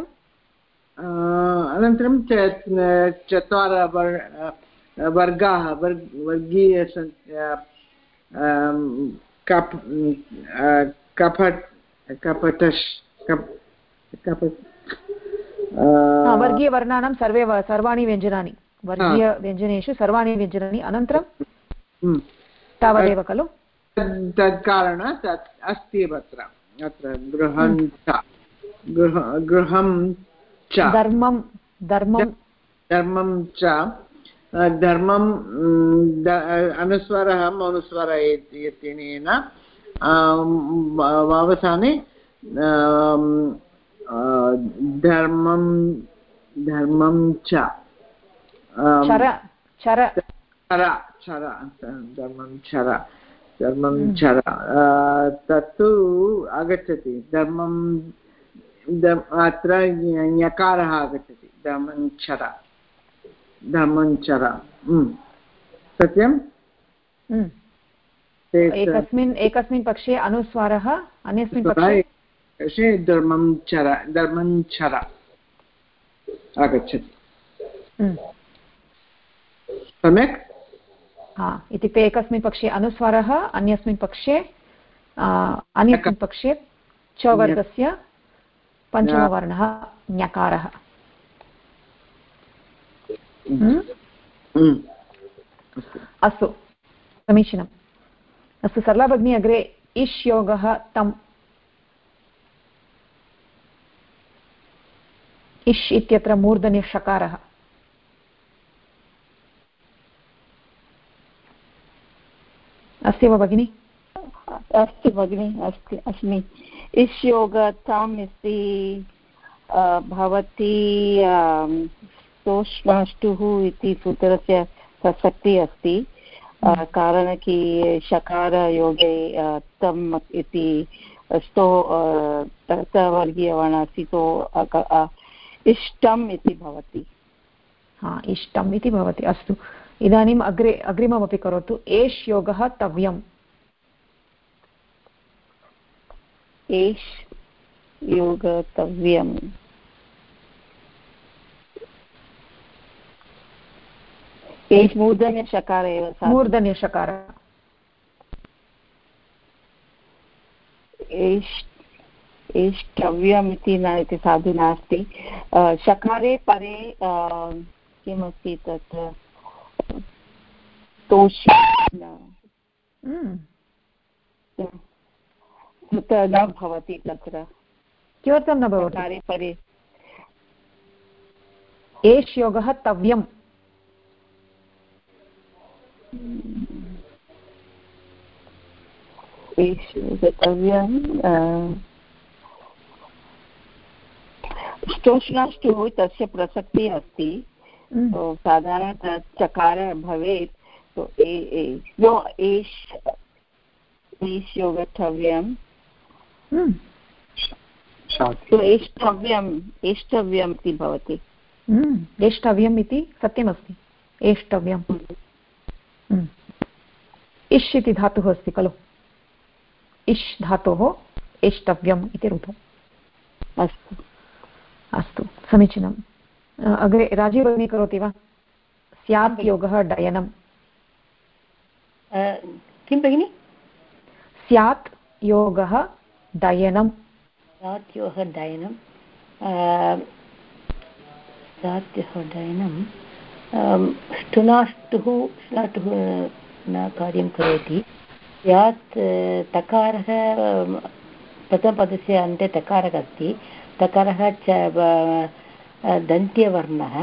अनन्तरं चत्वारः वर्गाः वर्गीय वर्गीयवर्णानां सर्वाणि व्यञ्जनानि वर्गीयव्यञ्जनेषु सर्वाणि व्यञ्जनानि अनन्तरं तावदेव खलु तत्कारणात् अस्ति अत्र गृहं च धर्मं च धर्मम् अनुस्वारः मौनस्वरः इत्यनेन वावसाने धर्मं च धर्मं चर तत्तु आगच्छति धर्मं अत्र ञकारः आगच्छति धर्मं चर सत्यं एकस्मिन् पक्षे अनुस्वारः अन्यस्मिन् पक्षे धर्मं चर आगच्छति सम्यक् इत्युक्ते एकस्मिन् पक्षे अनुस्वारः अन्यस्मिन् पक्षे च वर्गस्य पञ्चमवर्णः ञकारः अस्तु समीचीनम् अस्तु सरला भगिनी अग्रे इष् योगः तम् इष् इत्यत्र मूर्धन्यषकारः अस्ति वा भगिनि अस्ति भगिनि अस्मि इष् योग तम् इति भवती स्तोष्णाष्टुः इति सूत्रस्य प्रसक्तिः अस्ति कारण कि शकारयोगे तम् इति स्तो तवर्गीयवर्णः अस्ति तो इष्टम् इति भवति। हा इष्टम् इति भवति। अस्तु इदानीम् अग्रिममपि करोतु। एष् योगः तव्यम्। एष् योगतव्यम् एष् मूर्धन्यषकार एव मूर्धन्यषकारः। एष्टव्यम् इति न इति साधु नास्ति। शकारे परे किमस्ति तत्र न भवति तत्र। किमर्थं न भवति? शकारे परे एष् योगः तव्यम्। स्तोष्णाष्टुः तस्य प्रसक्तिः अस्ति। साधारणतः चकार भवेत् तो एष् योगतव्यम् एष्टव्यम् इति भवति। एष्टव्यम् इति सत्यमस्ति। एष्टव्यम् इष् इति धातुः अस्ति खलु। इष् धातोः एष्टव्यम् इति रूपम्। अस्तु अस्तु समीचीनम्। अग्रे राजीव भगिनी करोति वा? स्यात् योगः डयनम्। किं भगिनि? स्यात् योगः डयनम्। स्यात् योगः डयनं स्यात् योगः डयनं ष्टुनाष्टुः न कार्यं करोति। स्यात् तकारः प्रथमपदस्य अन्ते तकारः अस्ति। तकारः च दन्त्यवर्णः।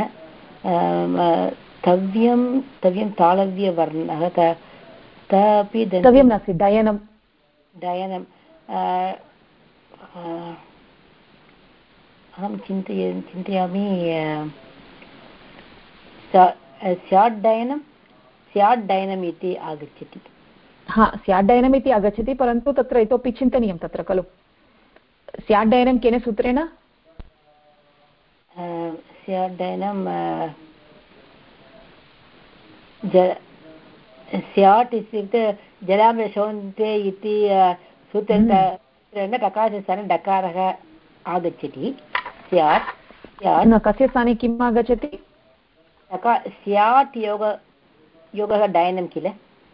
तव्यं तालव्यवर्णः। अपि तव्यं नास्ति डयनं। डयनं अहं चिन्तयामि स्याड्डयनम् इति आगच्छति। हा स्याड्डयनम् इति आगच्छति परन्तु तत्र इतोपि चिन्तनीयं तत्र खलु। स्याड्डयनं केन सूत्रेण? स्याड्डयनं स्याट् इत्युक्ते जलामशोन्ते इति सूत्रेण टकारस्य डकारः आगच्छति। स्यात् कस्य स्थाने किम् आगच्छति? स्यात् योगः डयनं किल।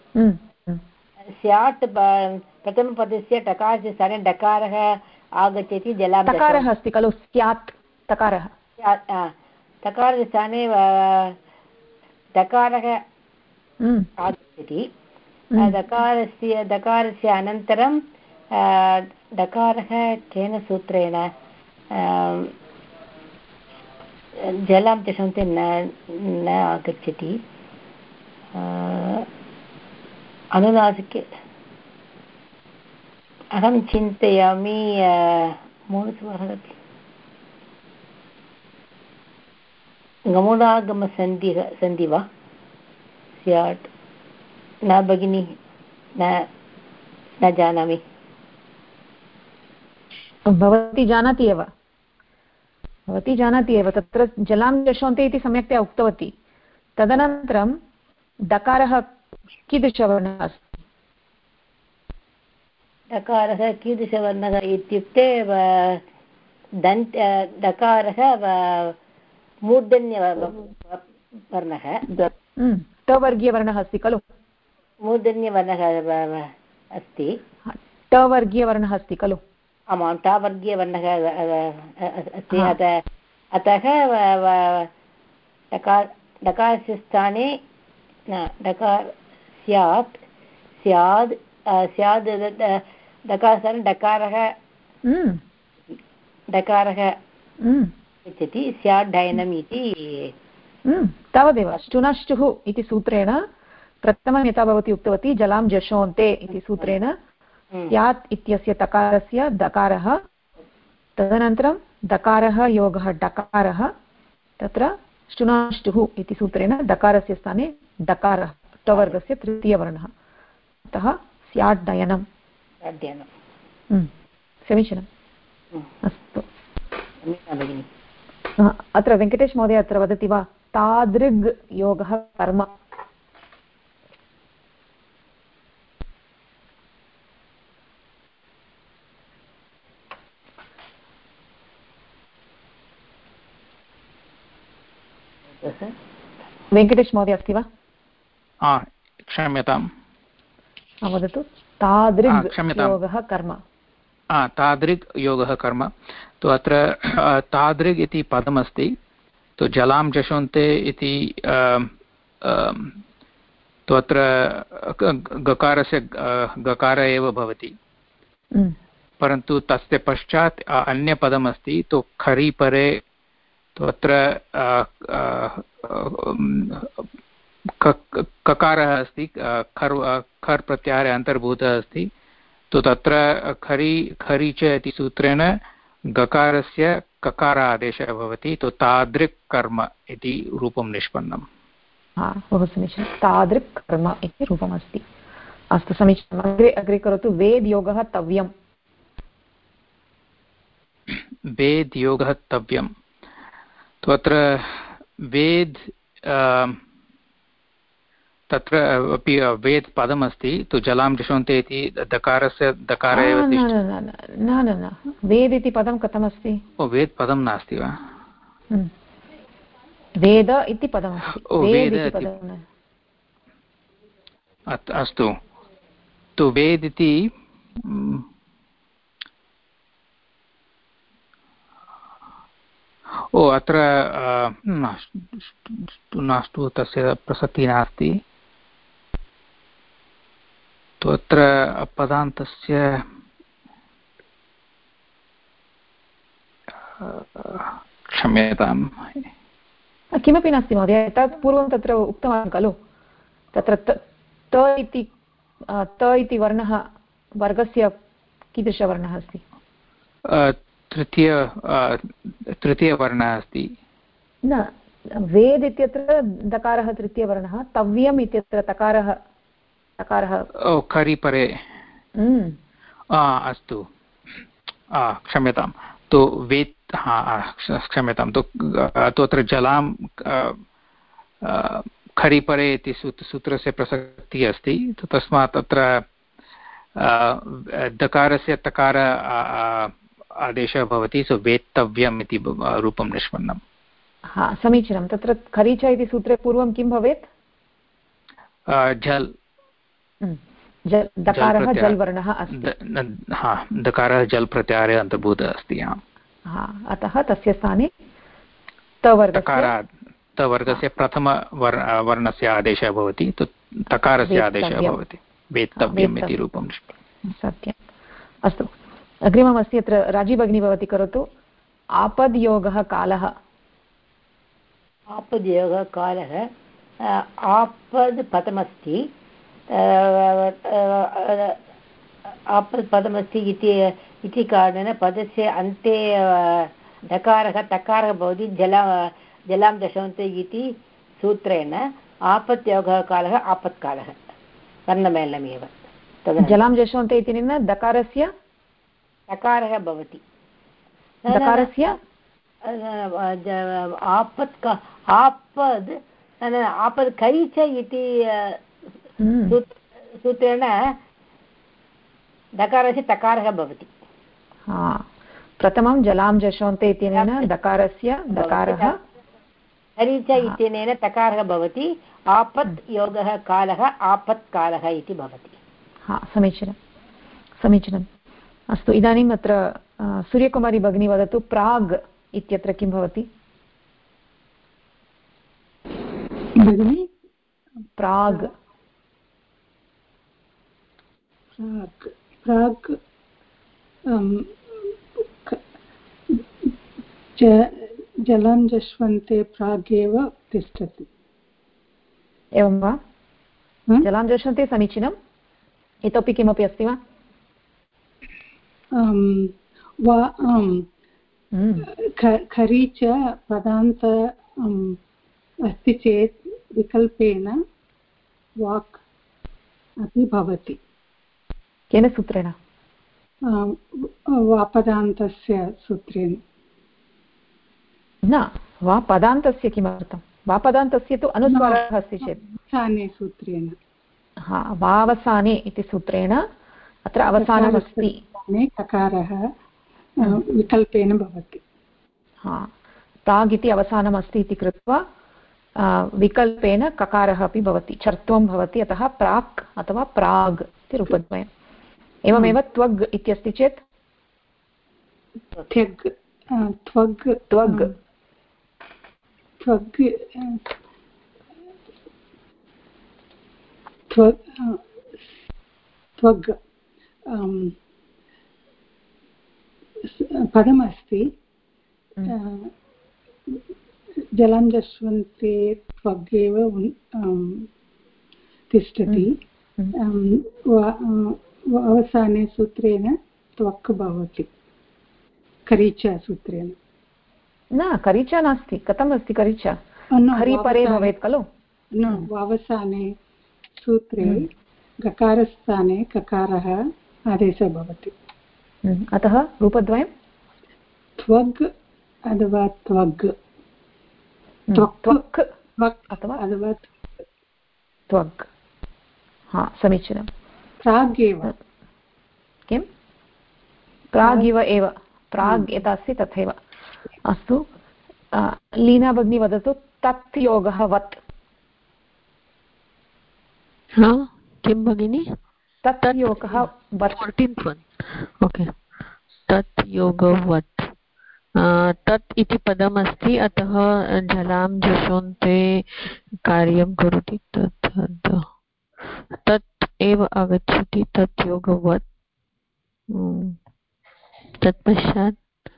स्यात् प्रथमपदस्य टकारस्य स्थाने डकारः आगच्छति। टकारः अस्ति खलु स्यात् टकारः। टकारस्य स्थाने डकारः आगच्छति। डकारस्य अनन्तरं डकारः केन सूत्रेण जलं तिष्ठन्ति न आगच्छति। अनुनासिके अहं चिन्तयामि गमनागमसन्धि वा स्यात् न भगिनि न जानामि। भवती जानाति एव तत्र जलां जशोन्ते इति सम्यक्तया उक्तवती। तदनन्तरं डकारः कीदृशवर्णः अस्ति? डकारः कीदृशवर्णः इत्युक्ते डकारः मूर्धन्यवर्णः। टवर्गीयवर्णः अस्ति खलु। मूर्धन्यवर्णः अस्ति। टवर्गीयवर्णः अस्ति खलु। आमां टावर्गीयवर्णः अस्ति। अतः डकारस्य स्थाने डकार स्यात् डकारस्थाने डकारः गच्छति। स्यात् डयनम् इति तावदेव। ष्टुनष्टुः इति सूत्रेण प्रथमं यथा भवती उक्तवती जलां जशोन्ते इति सूत्रेण स्यात् इत्यस्य तकारस्य दकारः तदनन्तरं दकारः योगः डकारः तत्र ष्टुनाष्टुः इति सूत्रेण दकारस्य स्थाने दकारः टवर्गस्य तृतीयवर्णः अतः स्यात् डयनं समीचीनम् अस्तु अत्र वेङ्कटेश महोदय अत्र वदति वा तादृग् योगः कर्म वेङ्कटेश महोदय अस्ति वा क्षम्यतां वदतु तादृग् योगः कर्म तादृग् योगः कर्म तु अत्र तादृग् इति पदमस्ति तु जलां जशोन्ते इति तु अत्र गकारस्य गकार एव भवति परन्तु तस्य पश्चात् अन्यपदमस्ति तु खरि परे तु अत्र ककारः अस्ति खर् प्रत्याहारे अन्तर्भूतः अस्ति तु तत्र खरि च इति सूत्रेण गकारस्य ककार आदेशः भवति तु तादृक् कर्म इति रूपं निष्पन्नम् बहु समीचीनं तादृक् कर्म इति रूपमस्ति अस्तु समीचीनम् अग्रे करोतु वेद् योगः तव्यम् वेद् योगः तव्यम् तु अत्र वेद् तत्र अपि वेद् पदमस्ति तु जलां जशोन्ते इति दकारस्य दकार एव न वेद् इति पदं कथमस्ति वेद् पदं नास्ति वा वेद इति पदम् अस्तु तु वेद् इति अत्र नास्तु तस्य प्रसक्तिः नास्ति तु अत्र पदान्तस्य क्षम्यताम् किमपि नास्ति महोदय तत् पूर्वं तत्र उक्तवान् खलु तत्र त इति वर्णः वर्गस्य कीदृशवर्णः अस्ति तृतीयवर्णः अस्ति न वेद् इत्यत्र दकारः तृतीयवर्णः तव्यम् इत्यत्र तकारः खरि परे अस्तु क्षम्यतां तु वेत् क्षम्यतां तु अत्र जलां खरि परे इति सूत्रस्य प्रसक्तिः अस्ति तस्मात् तत्र दकारस्य तकार आदेशः भवति सो वेत्तव्यम् इति रूपं निष्पन्नम् समीचीनं तत्र खरीच इति सूत्रे पूर्वं किं भवेत् जल् दकारः जल् वर्णः अस्ति दकारः जल् प्रत्याहारे अन्तर्भूतः अस्ति अतः तस्य स्थाने तवर्गस्य प्रथमवर्णस्य आदेशः भवति तकारस्य आदेशः भवति वेत्तव्यम् इति रूपं निष्पन्नम् सत्यम् अस्तु अग्रिममस्ति अत्र राजी भगिनी भवती करोतु आपद्योगः कालः आपद्योगः कालः आपद् पदमस्ति आपद् पदमस्ति इति कारणेन पदस्य अन्ते दकारः तकारः भवति जलां दशन्ते इति सूत्रेण आपद्योगः कालः आपत्कालः वर्णमेलनमेव जलां दशन्ते इति दकारस्य तकारः भवति दकारस्य आपद् खरीच इति सूत्रेण दकारस्य तकारः भवति प्रथमं जलां जशोन्ते इत्यनेन दकारस्य दकारः खरीच इत्यनेन तकारः भवति आपत् योगः कालः आपत्कालः इति भवति समीचीनम् अस्तु इदानीम् अत्र सूर्यकुमारी भगिनी वदतु प्राग् इत्यत्र किं भवति भगिनी प्राग् प्राग् जलं जश्वन्ते प्रागेव तिष्ठति एवं वा जलं जश्वन्ते समीचीनम् इतोपि किमपि अस्ति वा खरी च पदान्त अस्ति चेत् विकल्पेन वाक् अपि भवति। केन सूत्रेण? वापदान्तस्य सूत्रेण। न, वा पदान्तस्य किमर्थं? वापदान्तस्य तु अनुस्वारः अस्ति चेत् सूत्रेण। हा, वावसाने इति सूत्रेण अत्र अवसानमस्ति, ककारः विकल्पेन भवति। हा, प्राग् इति अवसानमस्ति इति कृत्वा विकल्पेन ककारः अपि भवति, चर्त्वं भवति, अतः प्राक् अथवा प्राग् इति रूपद्वयम्। एवमेव त्वग् इत्यस्ति चेत् त्वग् त्वग् त्वग् त्वग् त्वग् पदमस्ति, जलं जस्वन्ते त्वग्गेव तिष्ठति, अवसाने सूत्रेण त्वक् भवति, करीचा सूत्रेण। न, करीचा नास्ति। कथम् अस्ति करीचा? खरी परे भवेत् खलु। न, वावसाने सूत्रे गकारस्थाने ककारः आदेशः भवति, अतः रूपद्वयं त्वग् अथवा त्वग्, त्वक् अथवा त्वग्। हा, समीचीनं। प्रागेव किं? प्रागिव एव, प्राग् यथा अस्ति तथैव। अस्तु, लीना भगिनी वदतु, तत् योगः वत्। किं भगिनि? तत् योगः वत्। ओके, तत् योगवत्। तत् इति पदमस्ति, अतः जलां जशोन्ते कार्यं करोति, तत् एव आगच्छति, तत् योगवत्। तत्पश्चात्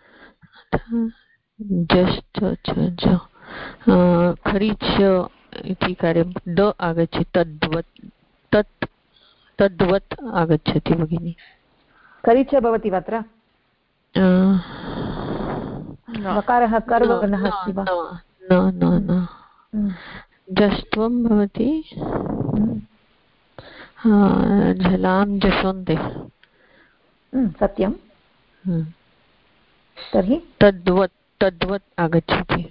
खरीच इति कार्यं द आगच्छति, तद्वत्, तत् तद्वत् आगच्छति भगिनि। खरीच भवति वा अत्र? नकारः कर्वर्णः अस्ति वा? न न न, जस्त्वं भवति, जलां जशोन्ते। सत्यं। तर्हि तद्वत्, तद्वत् आगच्छति।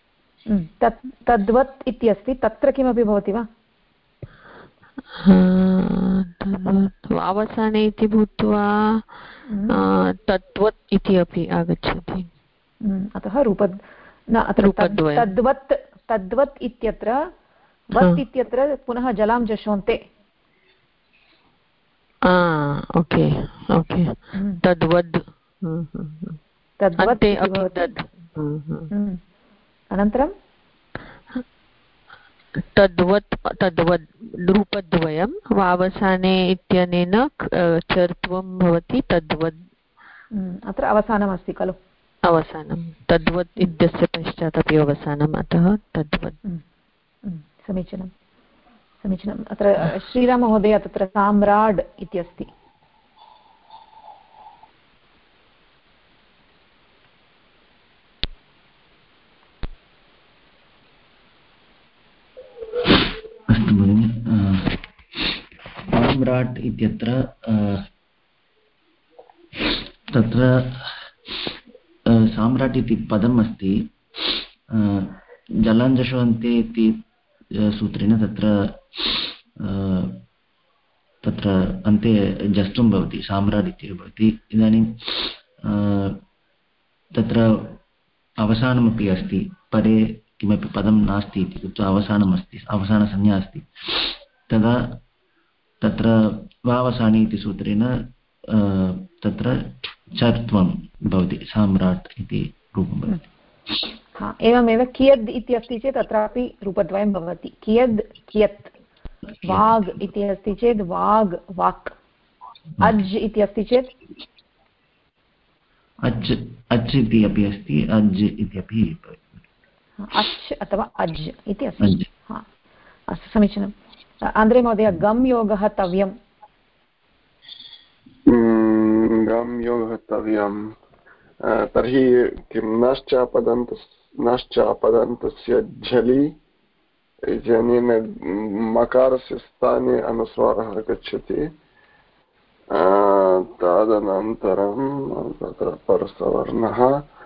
तद्वत् इति अस्ति, तत्र किमपि भवति वा? अवसाने इति भूत्वा तद्वत् इति अपि आगच्छति, अतः न, अत्र तद्वत्, तद्वत् इत्यत्र वत् इत्यत्र पुनः जलां जशोन्ते। ओके ओके, तद्वद्, तद्वत् अनन्तरं तद्वत्, तद्वद् रूपद्वयं, वावसाने इत्यनेन चर्त्वं भवति, तद्वद्। अत्र अवसानमस्ति खलु? अवसानं, तद्वत् इत्यस्य पश्चात् अपि अवसानम्, अतः तद्वद्। समीचीनं समीचीनम्। अत्र श्रीराममहोदय तत्र साम्राड् इति अस्ति। अस्तु भगिनि, साम्राट् इत्यत्र तत्र साम्राट् इति पदम् अस्ति, जलाञ्जशोन्ते इति सूत्रेण तत्र अन्ते जष्टुं भवति, साम्राट् इत्येव भवति। इदानीं तत्र अवसानमपि अस्ति, परे किमपि पदं नास्ति इति कृत्वा अवसानम् अस्ति, अवसानसंज्ञा अस्ति, तदा तत्र वावसानि इति सूत्रेण तत्र चर्त्वं भवति, साम्राट् इति रूपं भवति। एवमेव कियद् इति अस्ति चेत् अत्रापि रूपद्वयं भवति, कियद् कियत्। वाग् इति अस्ति चेत् वाग् वाक्, अज् इति अस्ति चेत् अज्, अज् इति अपि अस्ति, अज् इति अपि अच् अथवा अज् इति अस्ति। अस्तु, समीचीनम्। आन्द्रे महोदय, गम् योगः तव्यम्। गम् योगः तव्यम्, तर्हि किं नश्चापदन्तस्य झलि इत्यनेन मकारस्य स्थाने अनुस्वारः गच्छति। तदनन्तरं तत्र परसवर्णः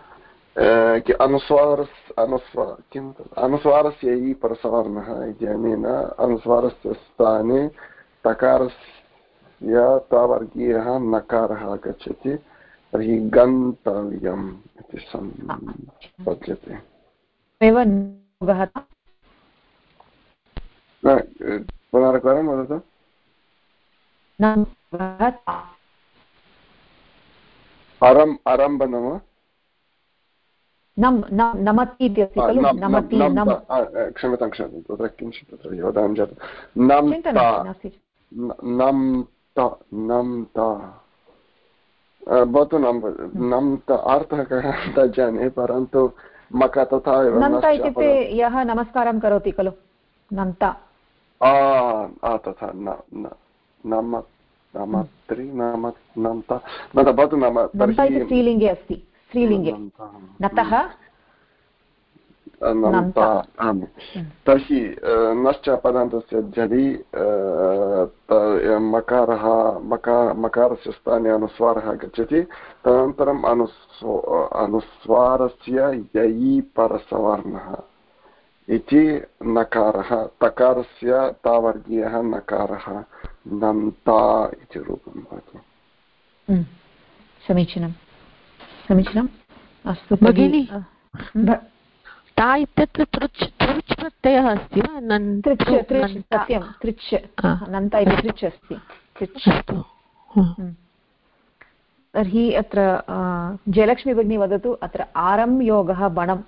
अनुस्वारस्य इ परसवर्णः इत्यनेन अनुस्वारस्य स्थाने तकारस्य तवर्गीयः नकारः गच्छति। तर्हि गन्तव्यम् इति सम्पद्यते। पुनरेकवारं वदतु। आरम्भ नमति इति अस्ति खलु। क्षम्यतां तत्र किञ्चित् तत्र योगदानं जातं। भवतु नम्त अर्थः कः न जाने, परन्तु मक तथा एव नन्ता इत्युक्ते यः नमस्कारं करोति खलु, नन्ता। तथा भवतु नाम स्त्रीलिङ्गे अस्ति, स्त्रीलिङ्गे नतः तर्हि नश्च पदान्तस्य झलि मकारस्य स्थाने अनुस्वारः गच्छति। तदनन्तरम् अनुस्वारस्य ययि परसवर्णः इति नकारः, तकारस्य तावर्गीयः नकारः नन्ता इति रूपं भवति। समीचीनं समीचीनं। अस्तु भगिनि, ता इत्यत्र तृच् प्रत्ययः अस्ति वा? सत्यं, तृच्, नन्ता इति तृच् अस्ति। तर्हि अत्र जयलक्ष्मी भगिनी वदतु, अत्र आरं योगः बणम्।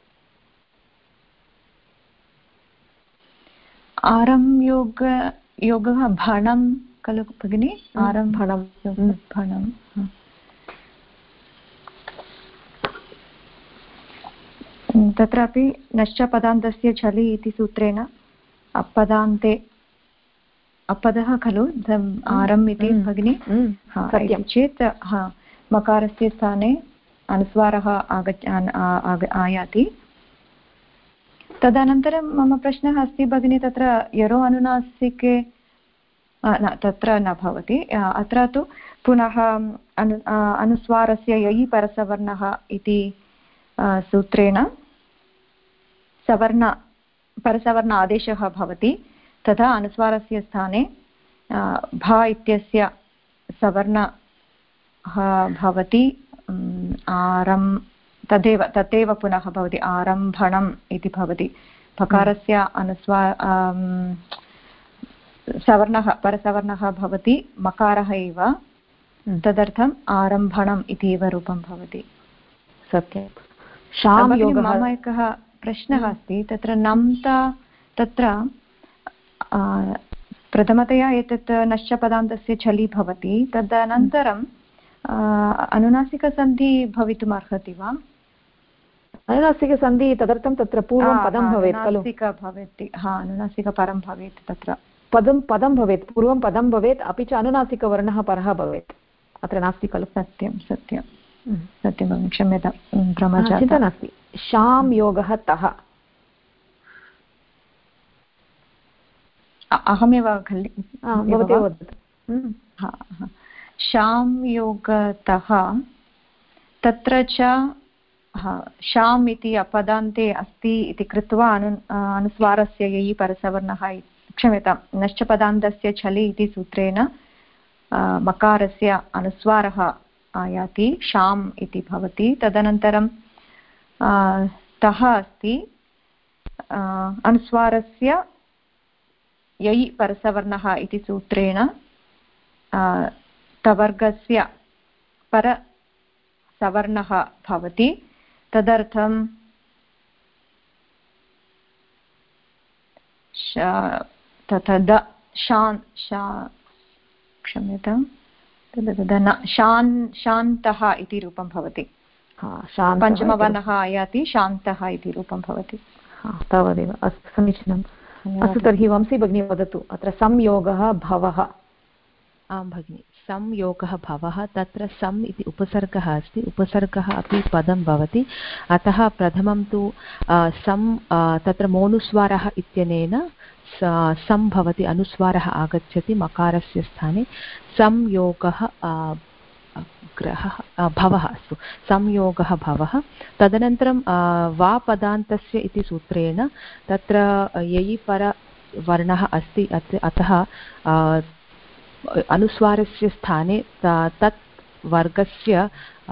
आरं योगः भणं खलु भगिनि? आरं भणं भणं तत्रापि नश्च पदान्तस्य झलि इति सूत्रेण अपदान्ते अपदः खलु आरम् इति भगिनि। चेत् मकारस्य स्थाने अनुस्वारः आयाति। तदनन्तरं मम प्रश्नः अस्ति भगिनि, तत्र यरो अनुनासिके तत्र न भवति। अत्र तु पुनः अनुस्वारस्य ययि परसवर्णः इति सूत्रेण परसवर्ण आदेशः भवति। तथा अनुस्वारस्य स्थाने भा इत्यस्य सवर्णः भवति। तदेव पुनः भवति आरम्भणम् इति भवति। पकारस्य सवर्णः परसवर्णः भवति मकारः एव, तदर्थम् आरम्भणम् इति एव रूपं भवति। सत्यं। मम एकः प्रश्नः अस्ति, तत्र नम्ता तत्र प्रथमतया एतत् नश्च पदान्तस्य झलि भवति, तदनन्तरम् अनुनासिकसन्धि भवितुम् अर्हति वा? अनुनासिकसन्धि तदर्थं तत्र पूर्वं पदं भवेत् खलु। अनुनासिक परं भवेत्, तत्र पदं भवेत्, पूर्वं पदं भवेत्, अपि च अनुनासिकवर्णः परः भवेत्। अत्र नास्ति खलु। सत्यं सत्यं भगिनि, क्षम्यतां, भ्रमः जातः। चिन्ता नास्ति। शां योगः तः। अहमेव शां योगतः। तत्र च शाम् इति अपदान्ते अस्ति इति कृत्वा अनुस्वारस्य ययि परसवर्णः, क्षम्यतां, नश्च पदान्तस्य झलि इति सूत्रेण मकारस्य अनुस्वारः आयाति, शाम् इति भवति। तदनन्तरं तः अस्ति, अनुस्वारस्य ययि परसवर्णः इति सूत्रेण तवर्गस्य परसवर्णः भवति। तदर्थं क्षम्यतां, शान्तः इति रूपं भवति। पञ्चमवर्णः आयाति, शान्तः इति रूपं भवति। तावदेव। अस्तु, समीचीनम्। अस्तु, तर्हि वंशी भगिनी वदतु, अत्र संयोगः भवः। आं भगिनि संयोगः भवः तत्र सम् इति उपसर्गः अस्ति उपसर्गः अपि पदं भवति अतः प्रथमं तु सम् तत्र मोनुस्वारः इत्यनेन सम् भवति अनुस्वारः आगच्छति मकारस्य स्थाने संयोगः भवः अस्तु संयोगः भवः तदनन्तरं वा पदान्तस्य इति सूत्रेण तत्र ययि परवर्णः अस्ति अतः अनुस्वारस्य स्थाने तत् वर्गस्य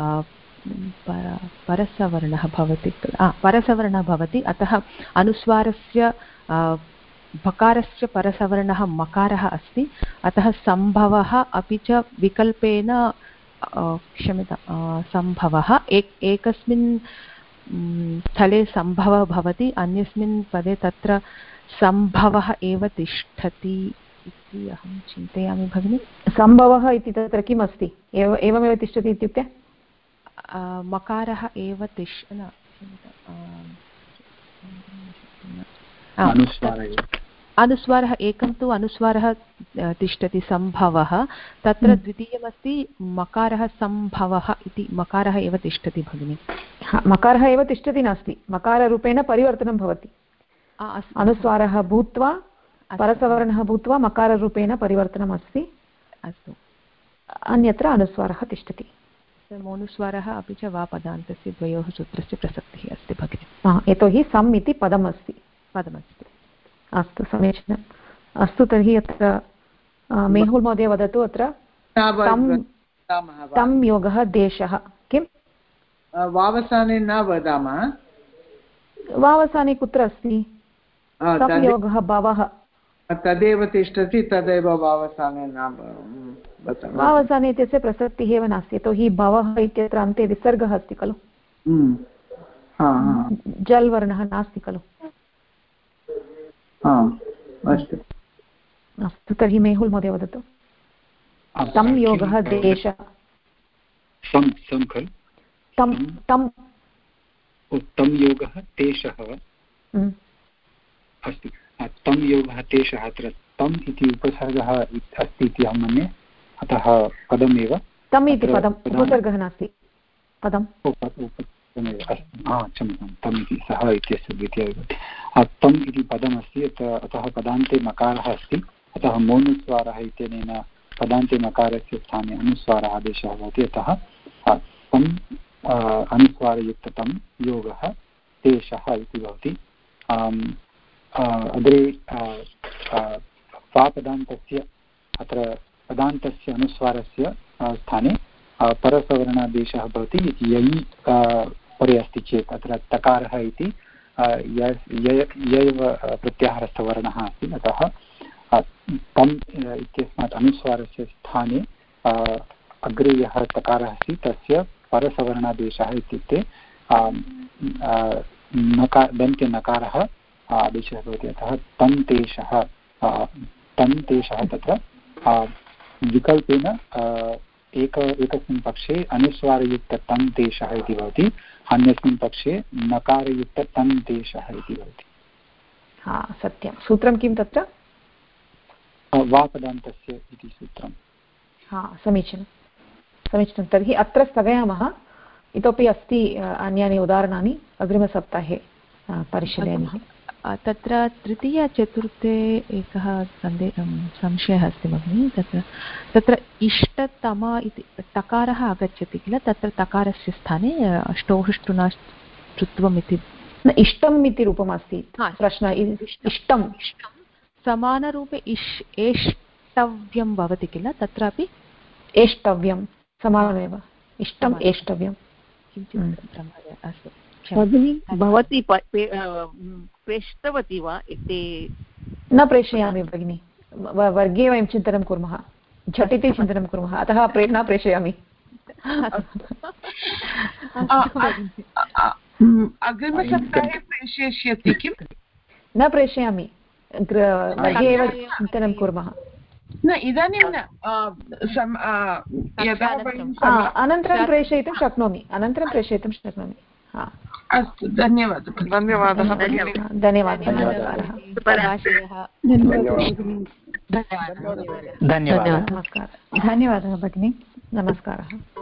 परसवर्णः भवति परसवर्णः भवति अतः अनुस्वारस्य भकारस्य परसवर्णः मकारः अस्ति अतः सम्भवः अपि च विकल्पेन क्षम्यतां सम्भवः एकस्मिन् स्थले सम्भवः भवति अन्यस्मिन् पदे तत्र सम्भवः एव तिष्ठति इति अहं चिन्तयामि भगिनि सम्भवः इति तत्र किम् अस्ति एवमेव तिष्ठति इत्युक्ते मकारः एव अनुस्वारः एकं तु अनुस्वारः तिष्ठति सम्भवः तत्र द्वितीयमस्ति मकारः सम्भवः इति मकारः एव तिष्ठति भगिनि मकारः एव तिष्ठति नास्ति मकाररूपेण परिवर्तनं भवति अनुस्वारः भूत्वा परसवर्णः भूत्वा मकाररूपेण परिवर्तनम् अस्ति अस्तु अन्यत्र अनुस्वारः तिष्ठति मोनुस्वारः अपि च वा पदान्तस्य द्वयोः सूत्रस्य प्रसक्तिः अस्ति भगिनि यतोहि सम् इति पदमस्ति अस्तु समीचीनम् अस्तु तर्हि अत्र मेहुल् महोदय वदतु अत्र तं योगः देशः किं वावसाने न वदामः वावसाने कुत्र अस्ति तं योगः भवः तदेव तिष्ठति तदेव वावसाने न वावसाने इत्यस्य प्रसक्तिः एव नास्ति यतोहि भवः इत्यत्र अन्ते विसर्गः अस्ति खलु जल् वर्णः नास्ति खलु अस्तु तर्हि मेहुल् महोदय वदतु तं योगः देशः तं योगः तेषः अस्ति तं योगः तेषः अत्र तम् इति उपसर्गः अस्ति इति अहं मन्ये अतः पदमेव तम् इति पदम् उपसर्गः नास्ति पदं क्षम्यतां तम् इति सः इत्यस्य द्वितीया तम् इति पदमस्ति अतः पदान्ते मकारः अस्ति अतः मोनुस्वारः इत्यनेन पदान्ते मकारस्य स्थाने अनुस्वारः आदेशः भवति अतः तम् अनुस्वारयुक्तं योगः तेषः इति भवति अग्रे पदान्तस्य अत्र पदान्तस्य अनुस्वारस्य स्थाने परसवर्णादेशः भवति इति ययि परे अस्ति चेत् अत्र तकारः इति ययव प्रत्याहारस्थवर्णः अस्ति अतः तम् इत्यस्मात् अनुस्वारस्य स्थाने अग्रे यः तकारः अस्ति तस्य परसवर्णादेशः इत्युक्ते दन्त्यनकारः आदेशः भवति अतः तं तेषः तत्र विकल्पेन एकस्मिन् पक्षे अनुस्वारयुक्त तं तेषः इति भवति अन्यस्मिन् पक्षे नकारयुक्त तं तेषः इति भवति सत्यं सूत्रं किं तत्र वापदान्तस्य इति सूत्रं समीचीनं तर्हि अत्र स्थगयामः इतोपि अस्ति अन्यानि उदाहरणानि अग्रिमसप्ताहे परिशीलयामः तत्र तृतीयचतुर्थे एकः संशयः अस्ति भगिनि तत्र इष्टतम इति तकारः आगच्छति किल तत्र तकारस्य स्थाने अष्टौष्टुनाष्टुत्वम् इति इष्टम् इति रूपम् अस्ति प्रश्नः इष्टं समानरूपे एष्टव्यं भवति किल तत्रापि एष्टव्यं समानमेव इष्टम् एष्टव्यं किञ्चित् अस्तु भगिनी भवती प्रेषितवती वा इति न प्रेषयामि भगिनि वर्गे वयं चिन्तनं कुर्मः झटिति चिन्तनं कुर्मः अतः न प्रेषयामि अग्रिमसप्ताहे प्रेषयिष्यति किं न प्रेषयामि वर्गे एव चिन्तनं कुर्मः न इदानीं न अनन्तरं प्रेषयितुं शक्नोमि अस्तु धन्यवादः धन्यवादः धन्यवादः। नमस्कारः। धन्यवादः भगिनी, नमस्कारः।